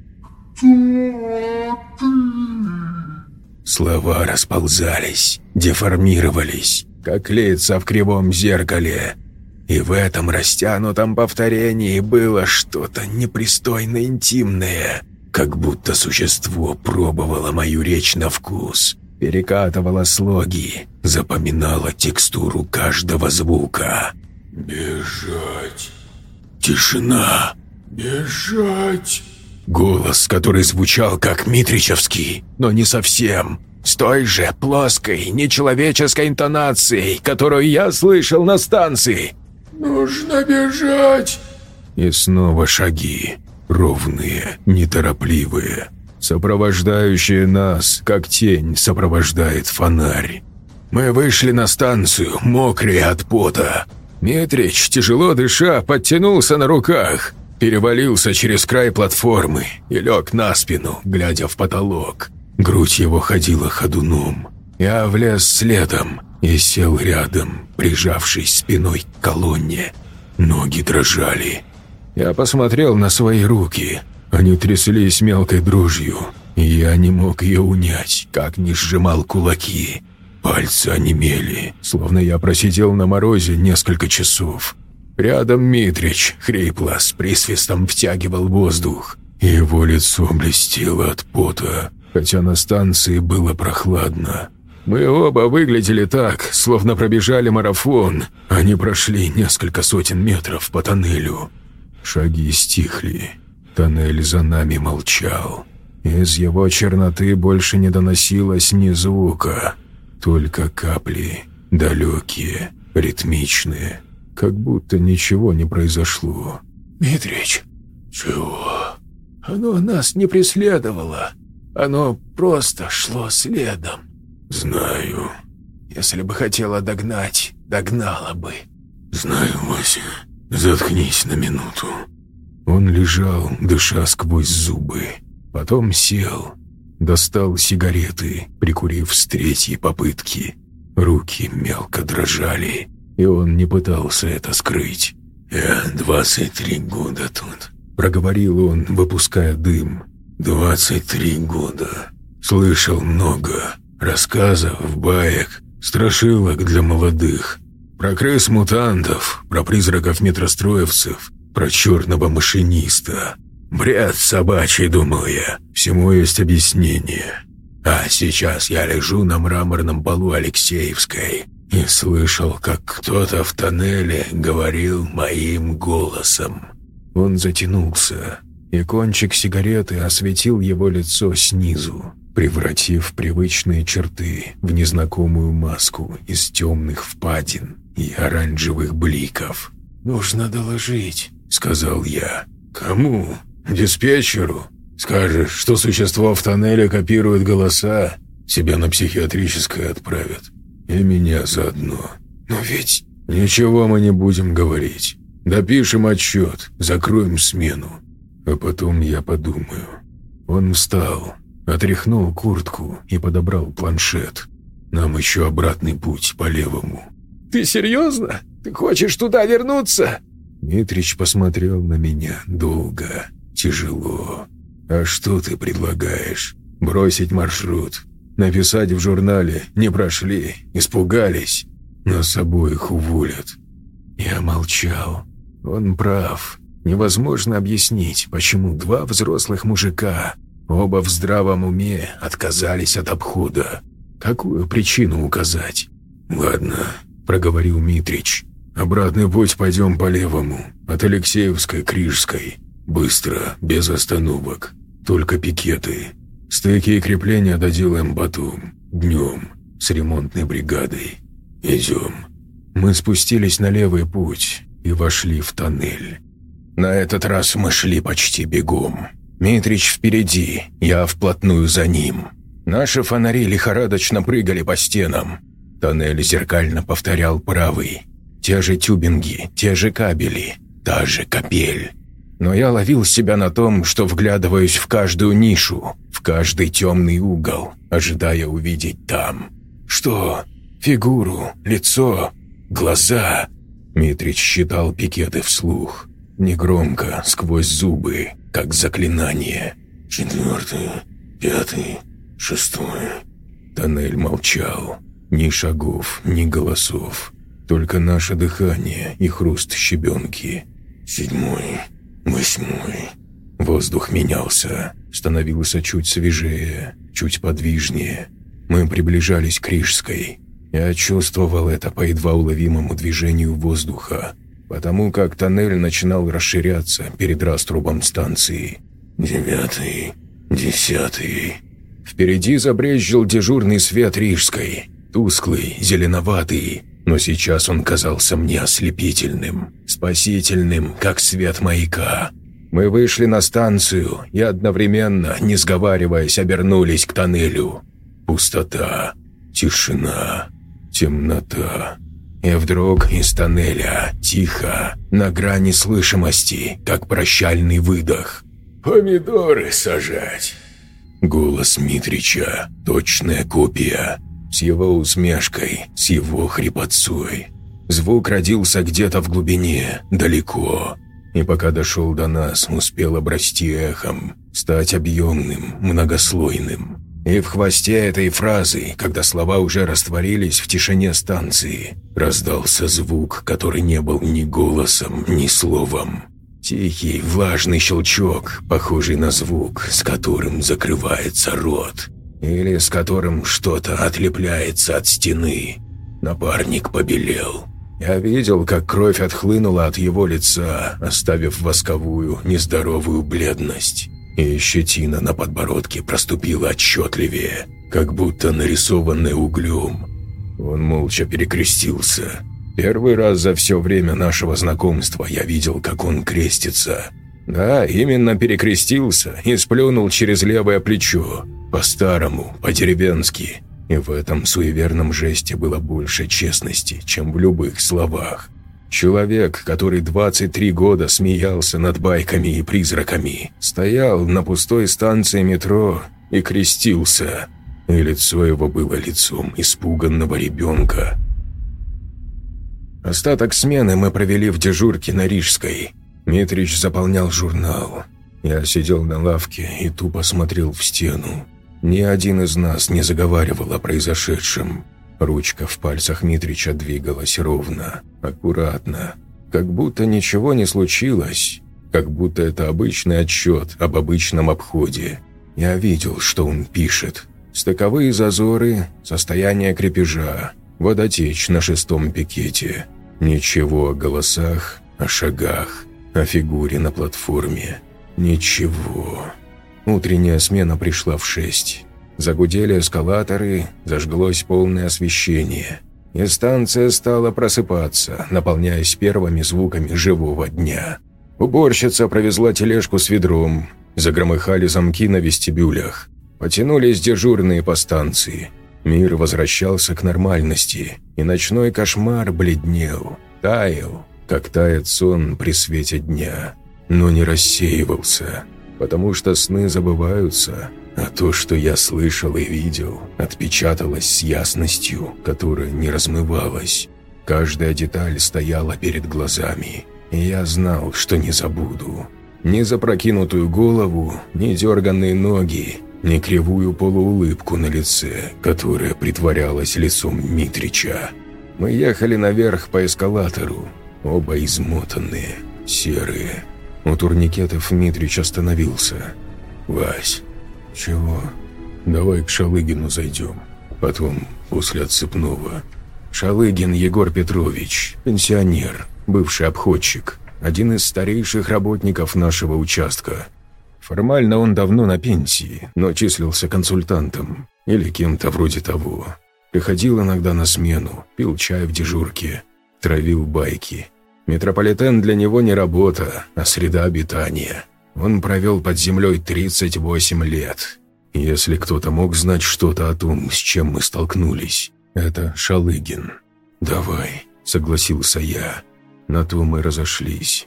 S1: Слова расползались, деформировались, как лица в кривом зеркале. И в этом растянутом повторении было что-то непристойно интимное, как будто существо пробовало мою речь на вкус, перекатывало слоги, запоминало текстуру каждого звука. «Бежать!» Тишина. «Бежать!» Голос, который звучал как Митричевский, но не совсем. С той же плоской, нечеловеческой интонацией, которую я слышал на станции. «Нужно бежать!» И снова шаги. Ровные, неторопливые. Сопровождающие нас, как тень сопровождает фонарь. Мы вышли на станцию, мокрые от пота. Митрич, тяжело дыша, подтянулся на руках, перевалился через край платформы и лег на спину, глядя в потолок. Грудь его ходила ходуном. Я влез следом и сел рядом, прижавшись спиной к колонне. Ноги дрожали. Я посмотрел на свои руки. Они тряслись мелкой дрожью, и я не мог ее унять, как ни сжимал кулаки. Пальцы онемели, словно я просидел на морозе несколько часов. Рядом Митрич хрипло с присвистом втягивал воздух. Его лицо блестело от пота, хотя на станции было прохладно. Мы оба выглядели так, словно пробежали марафон, а не прошли несколько сотен метров по тоннелю. Шаги стихли. Тоннель за нами молчал. Из его черноты больше не доносилось ни звука, только капли, далекие, ритмичные, как будто ничего не произошло. «Митрич, чего? Оно нас не преследовало. Оно просто шло следом». «Знаю. Если бы хотела догнать, догнала бы». «Знаю, Вася. Заткнись на минуту». Он лежал, дыша сквозь зубы. Потом сел, достал сигареты, прикурив с третьей попытки. Руки мелко дрожали, и он не пытался это скрыть. «Я двадцать три года тут», — проговорил он, выпуская дым. «Двадцать три года. Слышал много рассказов, баек, страшилок для молодых. Про крыс-мутантов, про призраков-метростроевцев, про черного машиниста. Бред собачий, думал я, всему есть объяснение. А сейчас я лежу на мраморном полу Алексеевской и слышал, как кто-то в тоннеле говорил моим голосом». Он затянулся, и кончик сигареты осветил его лицо снизу, превратив привычные черты в незнакомую маску из темных впадин и оранжевых бликов. «Нужно доложить», — сказал я. «Кому? Диспетчеру? Скажешь, что существо в тоннеле копирует голоса, себя на психиатрическое отправят. И меня заодно. Но ведь...» «Ничего мы не будем говорить. Допишем отчет, закроем смену. А потом я подумаю». Он встал, отряхнул куртку и подобрал планшет. «Нам еще обратный путь по левому». «Ты серьезно? Ты хочешь туда вернуться?» Митрич посмотрел на меня долго, тяжело. «А что ты предлагаешь? Бросить маршрут? Написать в журнале «не прошли», испугались? Нас обоих уволят». Я молчал. Он прав. Невозможно объяснить, почему два взрослых мужика, оба в здравом уме, отказались от обхода. Какую причину указать? «Ладно», — проговорил Митрич. «Обратный путь пойдем по левому, от Алексеевской к Рижской. Быстро, без остановок. Только пикеты. Стыки и крепления доделаем потом, днем, с ремонтной бригадой. Идем». Мы спустились на левый путь и вошли в тоннель. На этот раз мы шли почти бегом. Митрич впереди, я вплотную за ним. Наши фонари лихорадочно прыгали по стенам. Тоннель зеркально повторял правый. Те же тюбинги, те же кабели, та же капель. Но я ловил себя на том, что вглядываюсь в каждую нишу, в каждый темный угол, ожидая увидеть там. Что? Фигуру, лицо, глаза. Митрич считал пикеты вслух. Негромко, сквозь зубы, как заклинание. «Четвертый, пятый, шестой». Тоннель молчал. Ни шагов, ни голосов. Только наше дыхание и хруст щебенки. «Седьмой, восьмой». Воздух менялся, становился чуть свежее, чуть подвижнее. Мы приближались к Рижской. Я чувствовал это по едва уловимому движению воздуха, потому как тоннель начинал расширяться перед раструбом станции. «Девятый, десятый». Впереди забрезжил дежурный свет Рижской, тусклый, зеленоватый, но сейчас он казался мне ослепительным, спасительным, как свет маяка. Мы вышли на станцию и одновременно, не сговариваясь, обернулись к тоннелю. Пустота, тишина, темнота. И вдруг из тоннеля, тихо, на грани слышимости, как прощальный выдох. «Помидоры сажать!» Голос Митрича, точная копия, с его усмешкой, с его хрипотцой. Звук родился где-то в глубине, далеко. и пока дошел до нас, успел обрасти эхом, стать объемным, многослойным. И в хвосте этой фразы, когда слова уже растворились в тишине станции, раздался звук, который не был ни голосом, ни словом. Тихий, влажный щелчок, похожий на звук, с которым закрывается рот. Или с которым что-то отлепляется от стены. Напарник побелел. Я видел, как кровь отхлынула от его лица, оставив восковую, нездоровую бледность. И щетина на подбородке проступила отчетливее, как будто нарисованная углем. Он молча перекрестился. Первый раз за все время нашего знакомства я видел, как он крестится. Да, именно перекрестился и сплюнул через левое плечо. По-старому, по-деревенски. И в этом суеверном жесте было больше честности, чем в любых словах. Человек, который двадцать три года смеялся над байками и призраками, стоял на пустой станции метро и крестился. И лицо его было лицом испуганного ребенка. Остаток смены мы провели в дежурке на Рижской. Митрич заполнял журнал. Я сидел на лавке и тупо смотрел в стену. Ни один из нас не заговаривал о произошедшем. Ручка в пальцах Митрича двигалась ровно, аккуратно, как будто ничего не случилось, как будто это обычный отчет об обычном обходе. Я видел, что он пишет. Стыковые зазоры, состояние крепежа, водотечь на шестом пикете. Ничего о голосах, о шагах, о фигуре на платформе. Ничего. Утренняя смена пришла в шесть. Загудели эскалаторы, зажглось полное освещение. И станция стала просыпаться, наполняясь первыми звуками живого дня. Уборщица провезла тележку с ведром, загромыхали замки на вестибюлях. Потянулись дежурные по станции. Мир возвращался к нормальности, и ночной кошмар бледнел, таял, как тает сон при свете дня, но не рассеивался, потому что сны забываются, а то, что я слышал и видел, отпечаталось с ясностью, которая не размывалась. Каждая деталь стояла перед глазами, и я знал, что не забуду. Ни запрокинутую голову, ни дерганные ноги, ни кривую полуулыбку на лице, которая притворялась лицом Митрича. Мы ехали наверх по эскалатору, оба измотанные, серые. У турникетов Митрич остановился. «Вась, чего? Давай к Шалыгину зайдем, потом после отцепного». Шалыгин Егор Петрович, пенсионер, бывший обходчик, один из старейших работников нашего участка. Формально он давно на пенсии, но числился консультантом или кем-то вроде того. Приходил иногда на смену, пил чай в дежурке, травил байки. Метрополитен для него не работа, а среда обитания. Он провел под землей тридцать восемь лет. Если кто-то мог знать что-то о том, с чем мы столкнулись, это Шалыгин. «Давай», — согласился я. На то мы разошлись.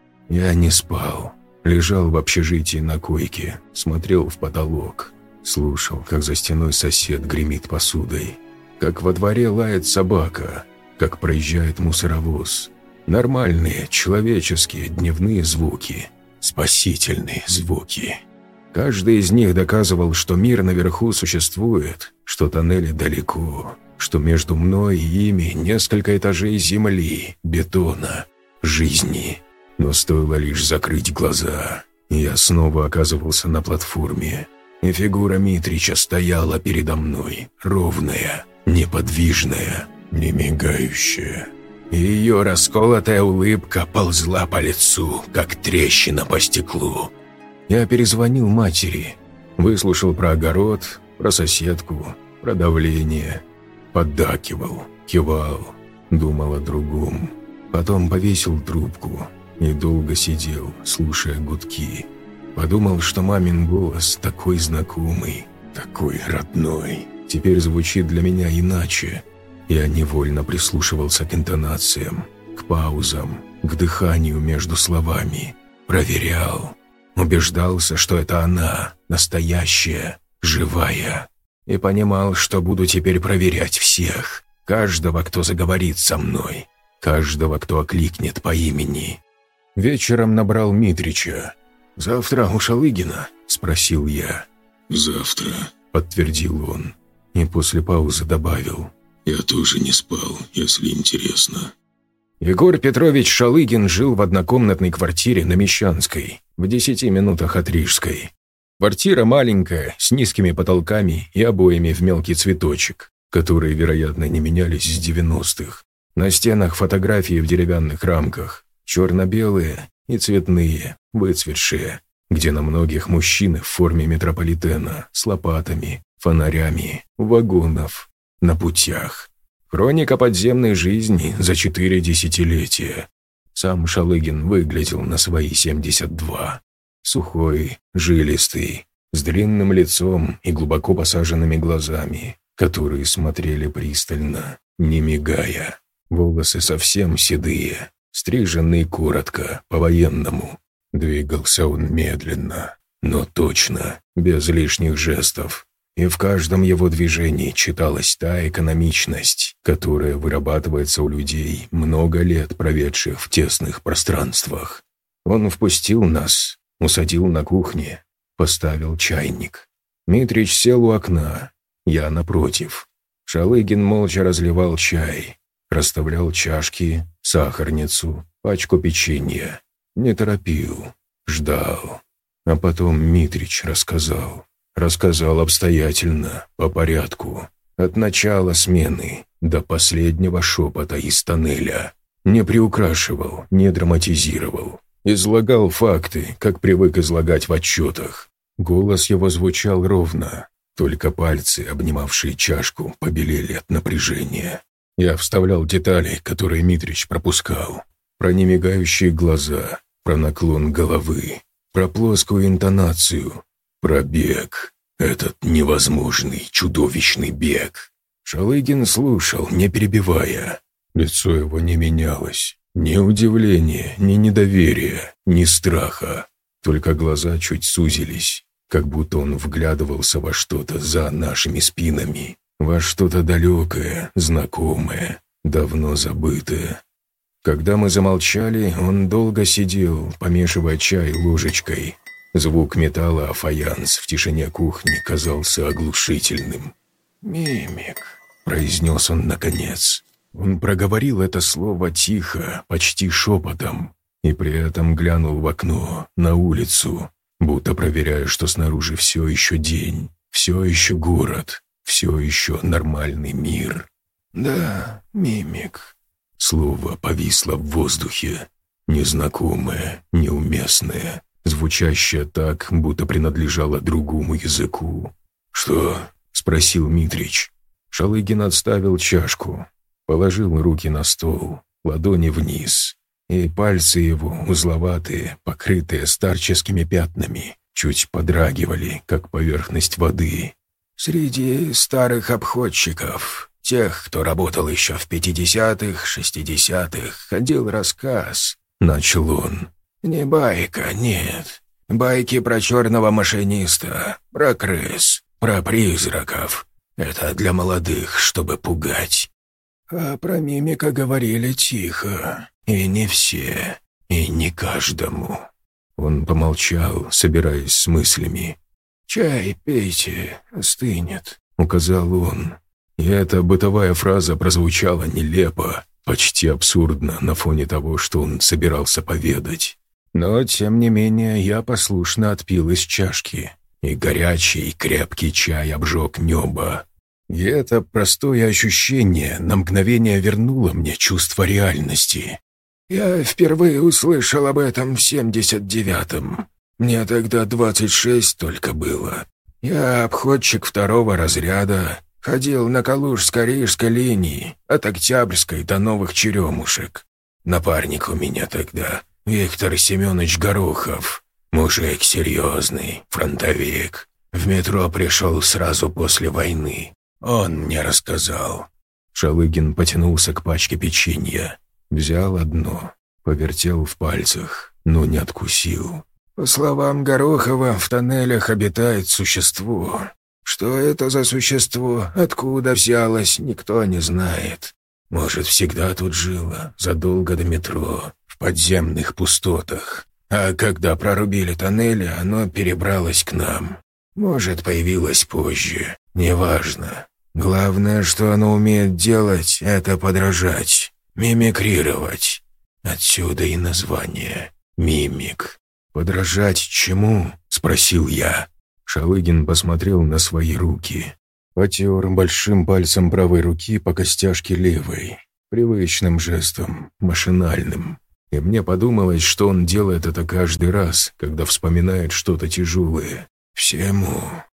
S1: Я не спал. Лежал в общежитии на койке, смотрел в потолок. Слушал, как за стеной сосед гремит посудой. Как во дворе лает собака, как проезжает мусоровоз. Нормальные, человеческие дневные звуки. Спасительные звуки. Каждый из них доказывал, что мир наверху существует, что тоннели далеко, что между мной и ими несколько этажей земли, бетона, жизни. Но стоило лишь закрыть глаза, и я снова оказывался на платформе, и фигура Митрича стояла передо мной, ровная, неподвижная, не мигающая. И ее расколотая улыбка ползла по лицу, как трещина по стеклу. Я перезвонил матери, выслушал про огород, про соседку, про давление. Поддакивал, кивал, думал о другом. Потом повесил трубку и долго сидел, слушая гудки. Подумал, что мамин голос такой знакомый, такой родной, теперь звучит для меня иначе. Я невольно прислушивался к интонациям, к паузам, к дыханию между словами. Проверял, убеждался, что это она, настоящая, живая. И понимал, что буду теперь проверять всех, каждого, кто заговорит со мной, каждого, кто окликнет по имени. Вечером набрал Митрича. «Завтра у Шалыгина?» – спросил я.
S2: «Завтра»,
S1: – подтвердил он. И после паузы добавил.
S2: «Я тоже не спал, если интересно».
S1: Егор Петрович Шалыгин жил в однокомнатной квартире на Мещанской, в десяти минутах от Рижской. Квартира маленькая, с низкими потолками и обоями в мелкий цветочек, которые, вероятно, не менялись с девяностых. На стенах фотографии в деревянных рамках, черно-белые и цветные, выцветшие, где на многих мужчины в форме метрополитена, с лопатами, фонарями, вагонов, на путях. Хроника подземной жизни за четыре десятилетия. Сам Шалыгин выглядел на свои семьдесят два. Сухой, жилистый, с длинным лицом и глубоко посаженными глазами, которые смотрели пристально, не мигая. Волосы совсем седые, стриженные коротко, по-военному. Двигался он медленно, но точно, без лишних жестов. И в каждом его движении читалась та экономичность, которая вырабатывается у людей, много лет проведших в тесных пространствах. Он впустил нас, усадил на кухне, поставил чайник. Митрич сел у окна, я напротив. Шалыгин молча разливал чай, расставлял чашки, сахарницу, пачку печенья. Не торопил, ждал. А потом Митрич рассказал. Рассказал обстоятельно, по порядку, от начала смены до последнего шепота из тоннеля. Не приукрашивал, не драматизировал. Излагал факты, как привык излагать в отчетах. Голос его звучал ровно, только пальцы, обнимавшие чашку, побелели от напряжения. Я вставлял детали, которые Митрич пропускал. Про немигающие глаза, про наклон головы, про плоскую интонацию, про бег. Этот невозможный, чудовищный бег. Шалыгин слушал, не перебивая. Лицо его не менялось. Ни удивления, ни недоверия, ни страха. Только глаза чуть сузились, как будто он вглядывался во что-то за нашими спинами, во что-то далекое, знакомое, давно забытое. Когда мы замолчали, он долго сидел, помешивая чай ложечкой. Звук металла о фаянс в тишине кухни казался оглушительным. «Мимик», — произнес он наконец. Он проговорил это слово тихо, почти шепотом, и при этом глянул в окно, на улицу, будто проверяя, что снаружи все еще день, все еще город, все еще нормальный мир. «Да, Мимик». Слово повисло в воздухе, незнакомое, неуместное, звучащее так, будто принадлежало другому языку. «Что?» — спросил Митрич. Шалыгин отставил чашку, положил руки на стол, ладони вниз, и пальцы его, узловатые, покрытые старческими пятнами, чуть подрагивали, как поверхность воды. «Среди старых обходчиков, тех, кто работал еще в пятидесятых, шестидесятых, ходил рассказ», — начал он. «Не байка, нет. Байки про черного машиниста, про крыс, про призраков. Это для молодых, чтобы пугать. А про Мимика говорили тихо. И не все, и не каждому». Он помолчал, собираясь с мыслями. «Чай пейте, остынет», — указал он. И эта бытовая фраза прозвучала нелепо, почти абсурдно на фоне того, что он собирался поведать. Но, тем не менее, я послушно отпил из чашки, и горячий, крепкий чай обжег небо. И это простое ощущение на мгновение вернуло мне чувство реальности. Я впервые услышал об этом в семьдесят девятом. Мне тогда двадцать шесть только было. Я обходчик второго разряда, ходил на Калужско-Рижской линии, от Октябрьской до Новых Черемушек. Напарник у меня тогда Виктор Семенович Горохов, мужик серьезный, фронтовик. В метро пришел сразу после войны. Он мне рассказал». Шалыгин потянулся к пачке печенья, взял одно, повертел в пальцах, но не откусил. «По словам Горохова, в тоннелях обитает существо. Что это за существо, откуда взялось, никто не знает. Может, всегда тут жило, задолго до метро, в в подземных пустотах. А когда прорубили тоннели, оно перебралось к нам. Может, появилось позже. Неважно. Главное, что оно умеет делать, это подражать, мимикрировать. Отсюда и название «Мимик». «Подражать чему?» — спросил я. Шалыгин посмотрел на свои руки. Потер большим пальцем правой руки по костяшке левой. Привычным жестом, машинальным. И мне подумалось, что он делает это каждый раз, когда вспоминает что-то тяжелое. Всему.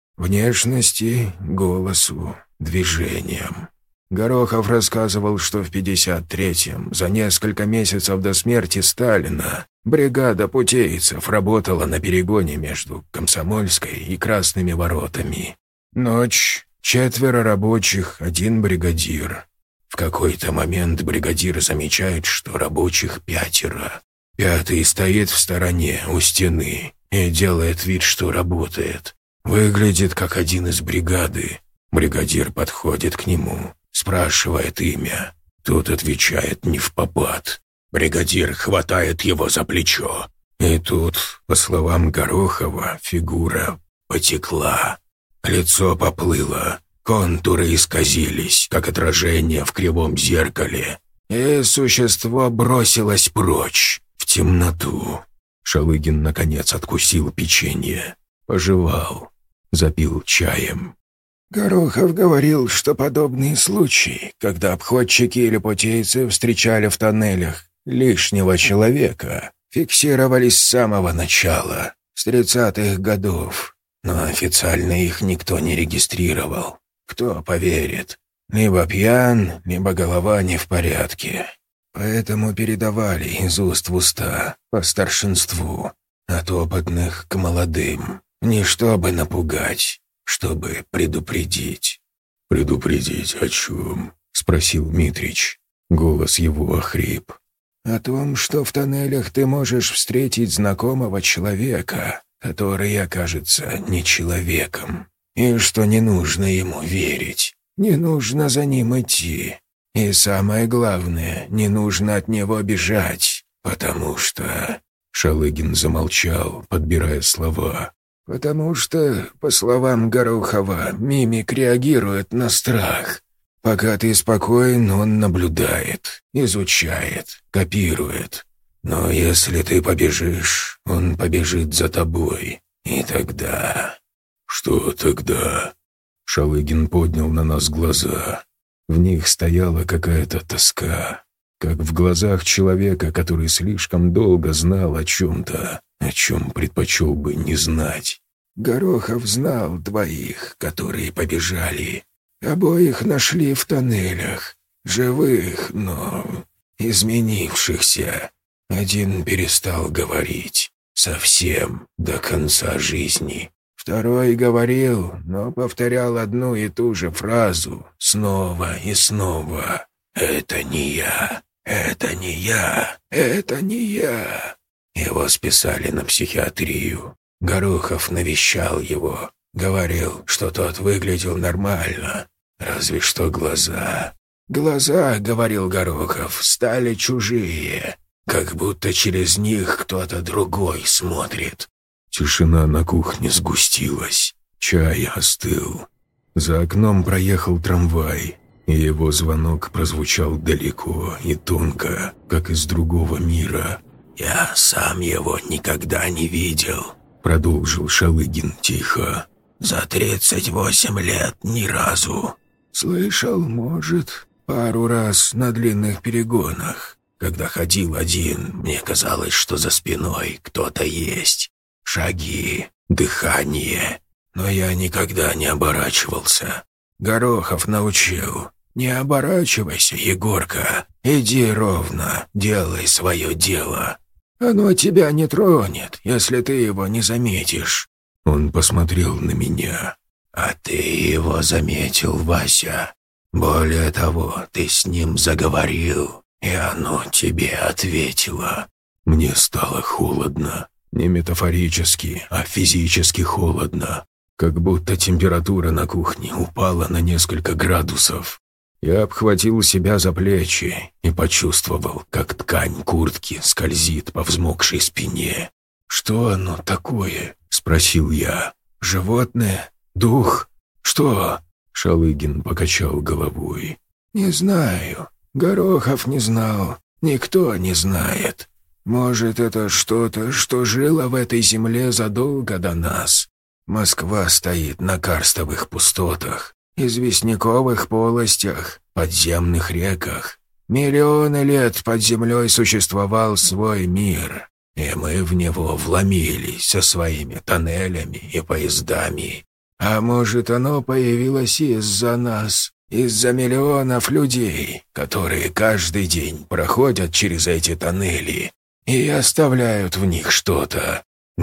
S1: Внешности, голосу, движениям. Горохов рассказывал, что в пятьдесят третьем, за несколько месяцев до смерти Сталина, бригада путейцев работала на перегоне между Комсомольской и Красными воротами. Ночь, четверо рабочих, один бригадир. В какой-то момент бригадир замечает, что рабочих пятеро. Пятый стоит в стороне, у стены, и делает вид, что работает. Выглядит как один из бригады. Бригадир подходит к нему, спрашивает имя. Тот отвечает невпопад. Бригадир хватает его за плечо. И тут, по словам Горохова, фигура потекла. Лицо поплыло. Контуры исказились, как отражение в кривом зеркале. И существо бросилось прочь, в темноту. Шалыгин, наконец, откусил печенье. Пожевал. Запил чаем. Горохов говорил, что подобные случаи, когда обходчики или путейцы встречали в тоннелях лишнего человека, фиксировались с самого начала, с тридцатых годов. Но официально их никто не регистрировал. Кто поверит? Либо пьян, либо голова не в порядке. Поэтому передавали из уст в уста, по старшинству, от опытных к молодым. Не чтобы напугать, чтобы предупредить. «Предупредить о чем?» — спросил Митрич. Голос его охрип. «О том, что в тоннелях ты можешь встретить знакомого человека, который окажется не человеком. И что не нужно ему верить, не нужно за ним идти. И самое главное, не нужно от него бежать, потому что...» Шалыгин замолчал, подбирая слова. «Потому что, по словам Горохова, мимик реагирует на страх. Пока ты спокоен, он наблюдает, изучает, копирует. Но если ты побежишь, он побежит за тобой. И тогда...» «Что тогда?» Шалыгин поднял на нас глаза. В них стояла какая-то тоска, как в глазах человека, который слишком долго знал о чем-то, о чем предпочел бы не знать. Горохов знал двоих, которые побежали. Обоих нашли в тоннелях, живых, но изменившихся. Один перестал говорить, совсем, до конца жизни. Второй говорил, но повторял одну и ту же фразу снова и снова. «Это не я, это не я, это не я». Его списали на психиатрию. Горохов навещал его, говорил, что тот выглядел нормально, разве что глаза. «Глаза, — говорил Горохов, — стали чужие, как будто через них кто-то другой смотрит». Тишина на кухне сгустилась, чай остыл. За окном проехал трамвай, и его звонок прозвучал далеко и тонко, как из другого мира. «Я сам его никогда не видел», — продолжил Шалыгин тихо. «За тридцать восемь лет ни разу. Слышал, может, пару раз на длинных перегонах. Когда ходил один, мне казалось, что за спиной кто-то есть. Шаги, дыхание. Но я никогда не оборачивался. Горохов научил. Не оборачивайся, Егорка. Иди ровно, делай свое дело. Оно тебя не тронет, если ты его не заметишь». Он посмотрел на меня. «А ты его заметил, Вася. Более того, ты с ним заговорил, и оно тебе ответило». Мне стало холодно. Не метафорически, а физически холодно. Как будто температура на кухне упала на несколько градусов. Я обхватил себя за плечи и почувствовал, как ткань куртки скользит по взмокшей спине. «Что оно такое?» — спросил я. «Животное? Дух? Что?» Шалыгин покачал головой. «Не знаю. Горохов не знал. Никто не знает. Может, это что-то, что жило в этой земле задолго до нас. Москва стоит на карстовых пустотах, известняковых полостях, подземных реках. Миллионы лет под землей существовал свой мир, и мы в него вломились со своими тоннелями и поездами. А может, оно появилось из-за нас, из-за миллионов людей, которые каждый день проходят через эти тоннели и оставляют в них что-то.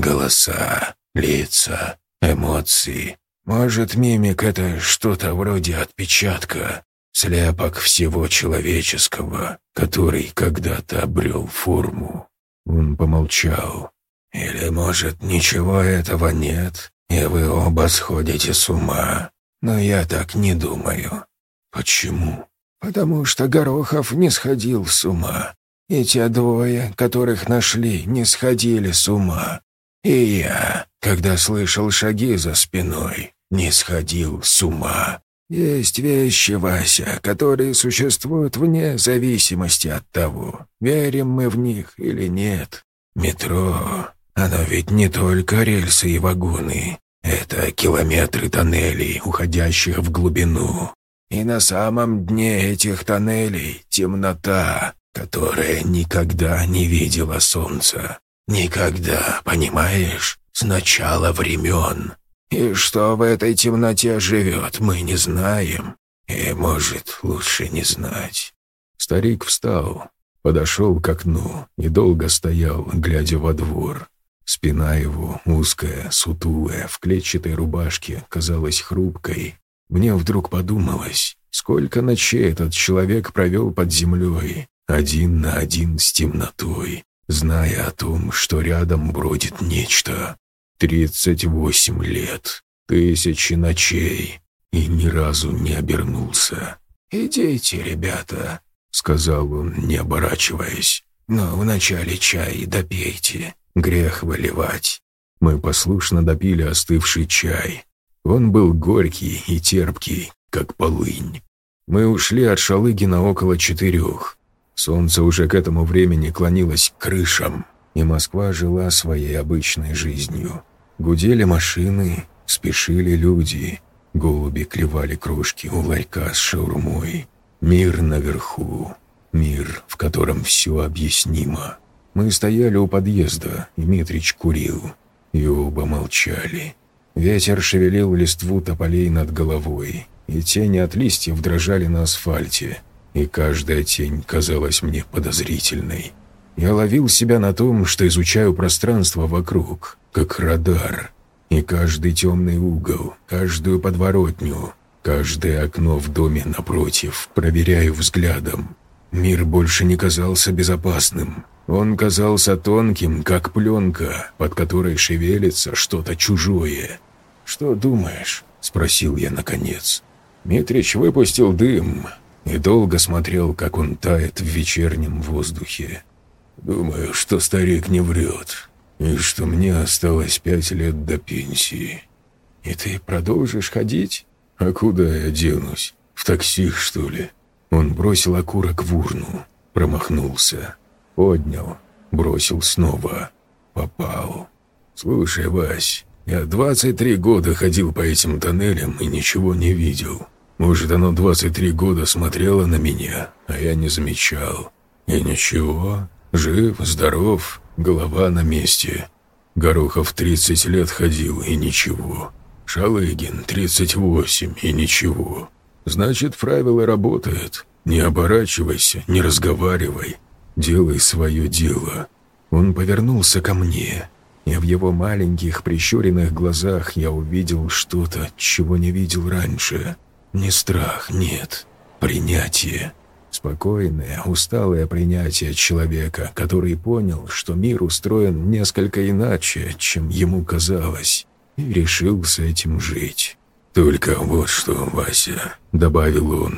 S1: Голоса, лица, эмоции. Может, мимик — это что-то вроде отпечатка, слепок всего человеческого, который когда-то обрел форму». Он помолчал. «Или, может, ничего этого нет, и вы оба сходите с ума. Но я так не думаю». «Почему?» «Потому что Горохов не сходил с ума. И те двое, которых нашли, не сходили с ума. И я, когда слышал шаги за спиной, не сходил с ума. Есть вещи, Вася, которые существуют вне зависимости от того, верим мы в них или нет. Метро, оно ведь не только рельсы и вагоны. Это километры тоннелей, уходящих в глубину. И на самом дне этих тоннелей темнота, которая никогда не видела солнца. Никогда, понимаешь? С начала времен. И что в этой темноте живет, мы не знаем. И, может, лучше не знать». Старик встал, подошел к окну и долго стоял, глядя во двор. Спина его, узкая, сутулая, в клетчатой рубашке, казалась хрупкой. Мне вдруг подумалось, сколько ночей этот человек провел под землей, один на один с темнотой, зная о том, что рядом бродит нечто. Тридцать восемь лет, тысячи ночей, и ни разу не обернулся. «Идите, ребята», — сказал он, не оборачиваясь. «Но вначале чай допейте, грех выливать». Мы послушно допили остывший чай. Он был горький и терпкий, как полынь. Мы ушли от Шалыгина около четырех. Солнце уже к этому времени клонилось к крышам, и Москва жила своей обычной жизнью. Гудели машины, спешили люди, голуби клевали кружки у ларька с шаурмой. Мир наверху, мир, в котором все объяснимо. Мы стояли у подъезда, и Митрич курил, и оба молчали. Ветер шевелил листву тополей над головой, и тени от листьев дрожали на асфальте, и каждая тень казалась мне подозрительной. Я ловил себя на том, что изучаю пространство вокруг, как радар, и каждый темный угол, каждую подворотню, каждое окно в доме напротив проверяю взглядом. Мир больше не казался безопасным. Он казался тонким, как пленка, под которой шевелится что-то чужое. «Что думаешь?» — спросил я наконец. Митрич выпустил дым и долго смотрел, как он тает в вечернем воздухе. «Думаю, что старик не врет, и что мне осталось пять лет до пенсии». «И ты продолжишь ходить?» «А куда я денусь? В такси, что ли?» Он бросил окурок в урну, промахнулся, поднял, бросил снова, попал. «Слушай, Вась, я двадцать три года ходил по этим тоннелям и ничего не видел. Может, оно двадцать три года смотрело на меня, а я не замечал. И ничего, жив, здоров, голова на месте. Горохов тридцать лет ходил и ничего. Шалыгин тридцать восемь и ничего. Значит, правило работает. Не оборачивайся, не разговаривай. Делай свое дело». Он повернулся ко мне, и в его маленьких прищуренных глазах я увидел что-то, чего не видел раньше. Не страх, нет, принятие. Спокойное, усталое принятие человека, который понял, что мир устроен несколько иначе, чем ему казалось, и решил с этим жить. «Только вот что, Вася», — добавил он, —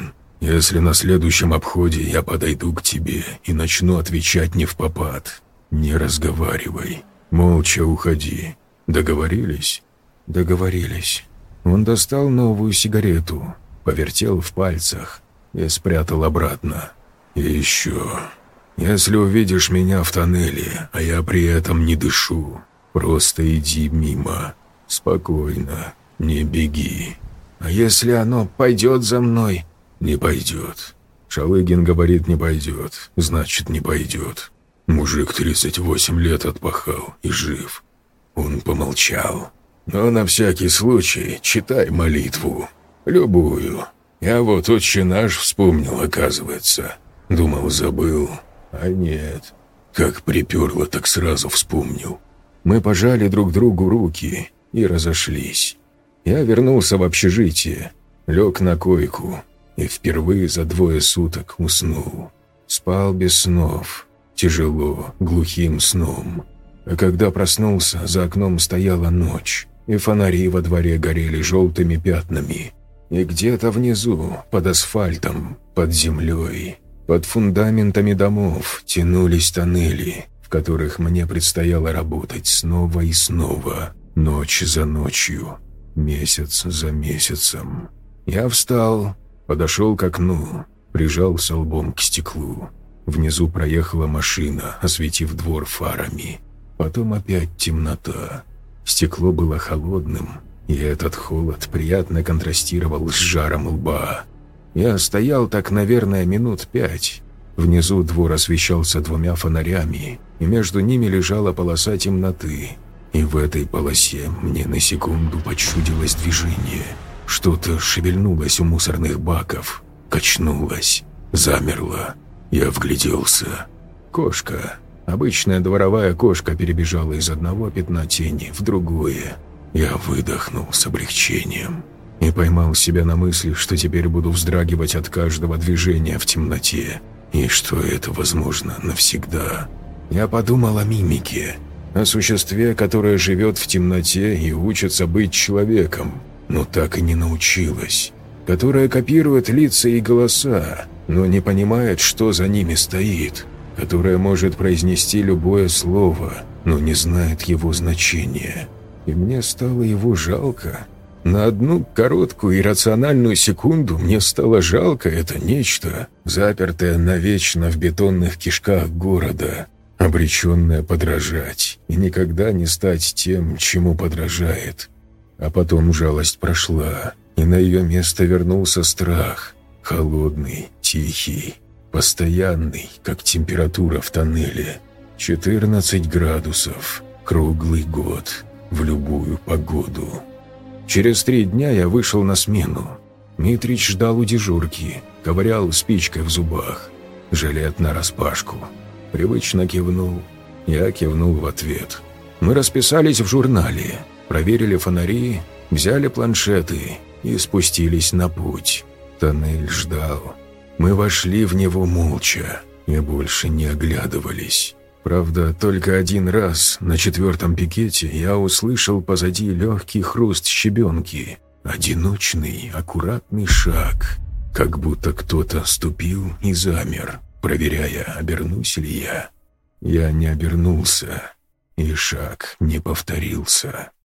S1: Если на следующем обходе я подойду к тебе и начну отвечать не впопад, не разговаривай, молча уходи. Договорились?» «Договорились». Он достал новую сигарету, повертел в пальцах и спрятал обратно. «И еще, если увидишь меня в тоннеле, а я при этом не дышу, просто иди мимо. Спокойно, не беги. А если оно пойдет за мной?» «Не пойдет. Шалыгин говорит, не пойдет. Значит, не пойдет. Мужик тридцать восемь лет отпахал и жив». Он помолчал. «Но на всякий случай читай молитву. Любую. Я вот «Отче наш» вспомнил, оказывается. Думал, забыл. А нет. Как приперло, так сразу вспомнил». Мы пожали друг другу руки и разошлись. Я вернулся в общежитие, лег на койку и впервые за двое суток уснул. Спал без снов, тяжело, глухим сном. А когда проснулся, за окном стояла ночь, и фонари во дворе горели желтыми пятнами. И где-то внизу, под асфальтом, под землей, под фундаментами домов тянулись тоннели, в которых мне предстояло работать снова и снова, ночь за ночью, месяц за месяцем. Я встал, подошел к окну, прижался лбом к стеклу. Внизу проехала машина, осветив двор фарами. Потом опять темнота. Стекло было холодным, и этот холод приятно контрастировал с жаром лба. Я стоял так, наверное, минут пять. Внизу двор освещался двумя фонарями, и между ними лежала полоса темноты. И в этой полосе мне на секунду почудилось движение. Что-то шевельнулось у мусорных баков, качнулось, замерло. Я вгляделся. Кошка. Обычная дворовая кошка перебежала из одного пятна тени в другое. Я выдохнул с облегчением и поймал себя на мысли, что теперь буду вздрагивать от каждого движения в темноте, и что это возможно навсегда. Я подумал о мимике, о существе, которое живет в темноте и учится быть человеком, но так и не научилась, которое копирует лица и голоса, но не понимает, что за ними стоит, которое может произнести любое слово, но не знает его значения. И мне стало его жалко. На одну короткую иррациональную секунду мне стало жалко это нечто, запертое навечно в бетонных кишках города, обреченное подражать и никогда не стать тем, чему подражает. А потом жалость прошла, и на ее место вернулся страх, холодный, тихий, постоянный, как температура в тоннеле. четырнадцать градусов, круглый год, в любую погоду. Через три дня я вышел на смену. Митрич ждал у дежурки, ковырял спичкой в зубах. Жилет нараспашку. Привычно кивнул. Я кивнул в ответ. Мы расписались в журнале, проверили фонари, взяли планшеты и спустились на путь. Тоннель ждал. Мы вошли в него молча и больше не оглядывались. Правда, только один раз, на четвертом пикете, я услышал позади легкий хруст щебенки. Одиночный, аккуратный шаг, как будто кто-то ступил и замер, проверяя, обернусь ли я. Я не обернулся, и шаг не повторился.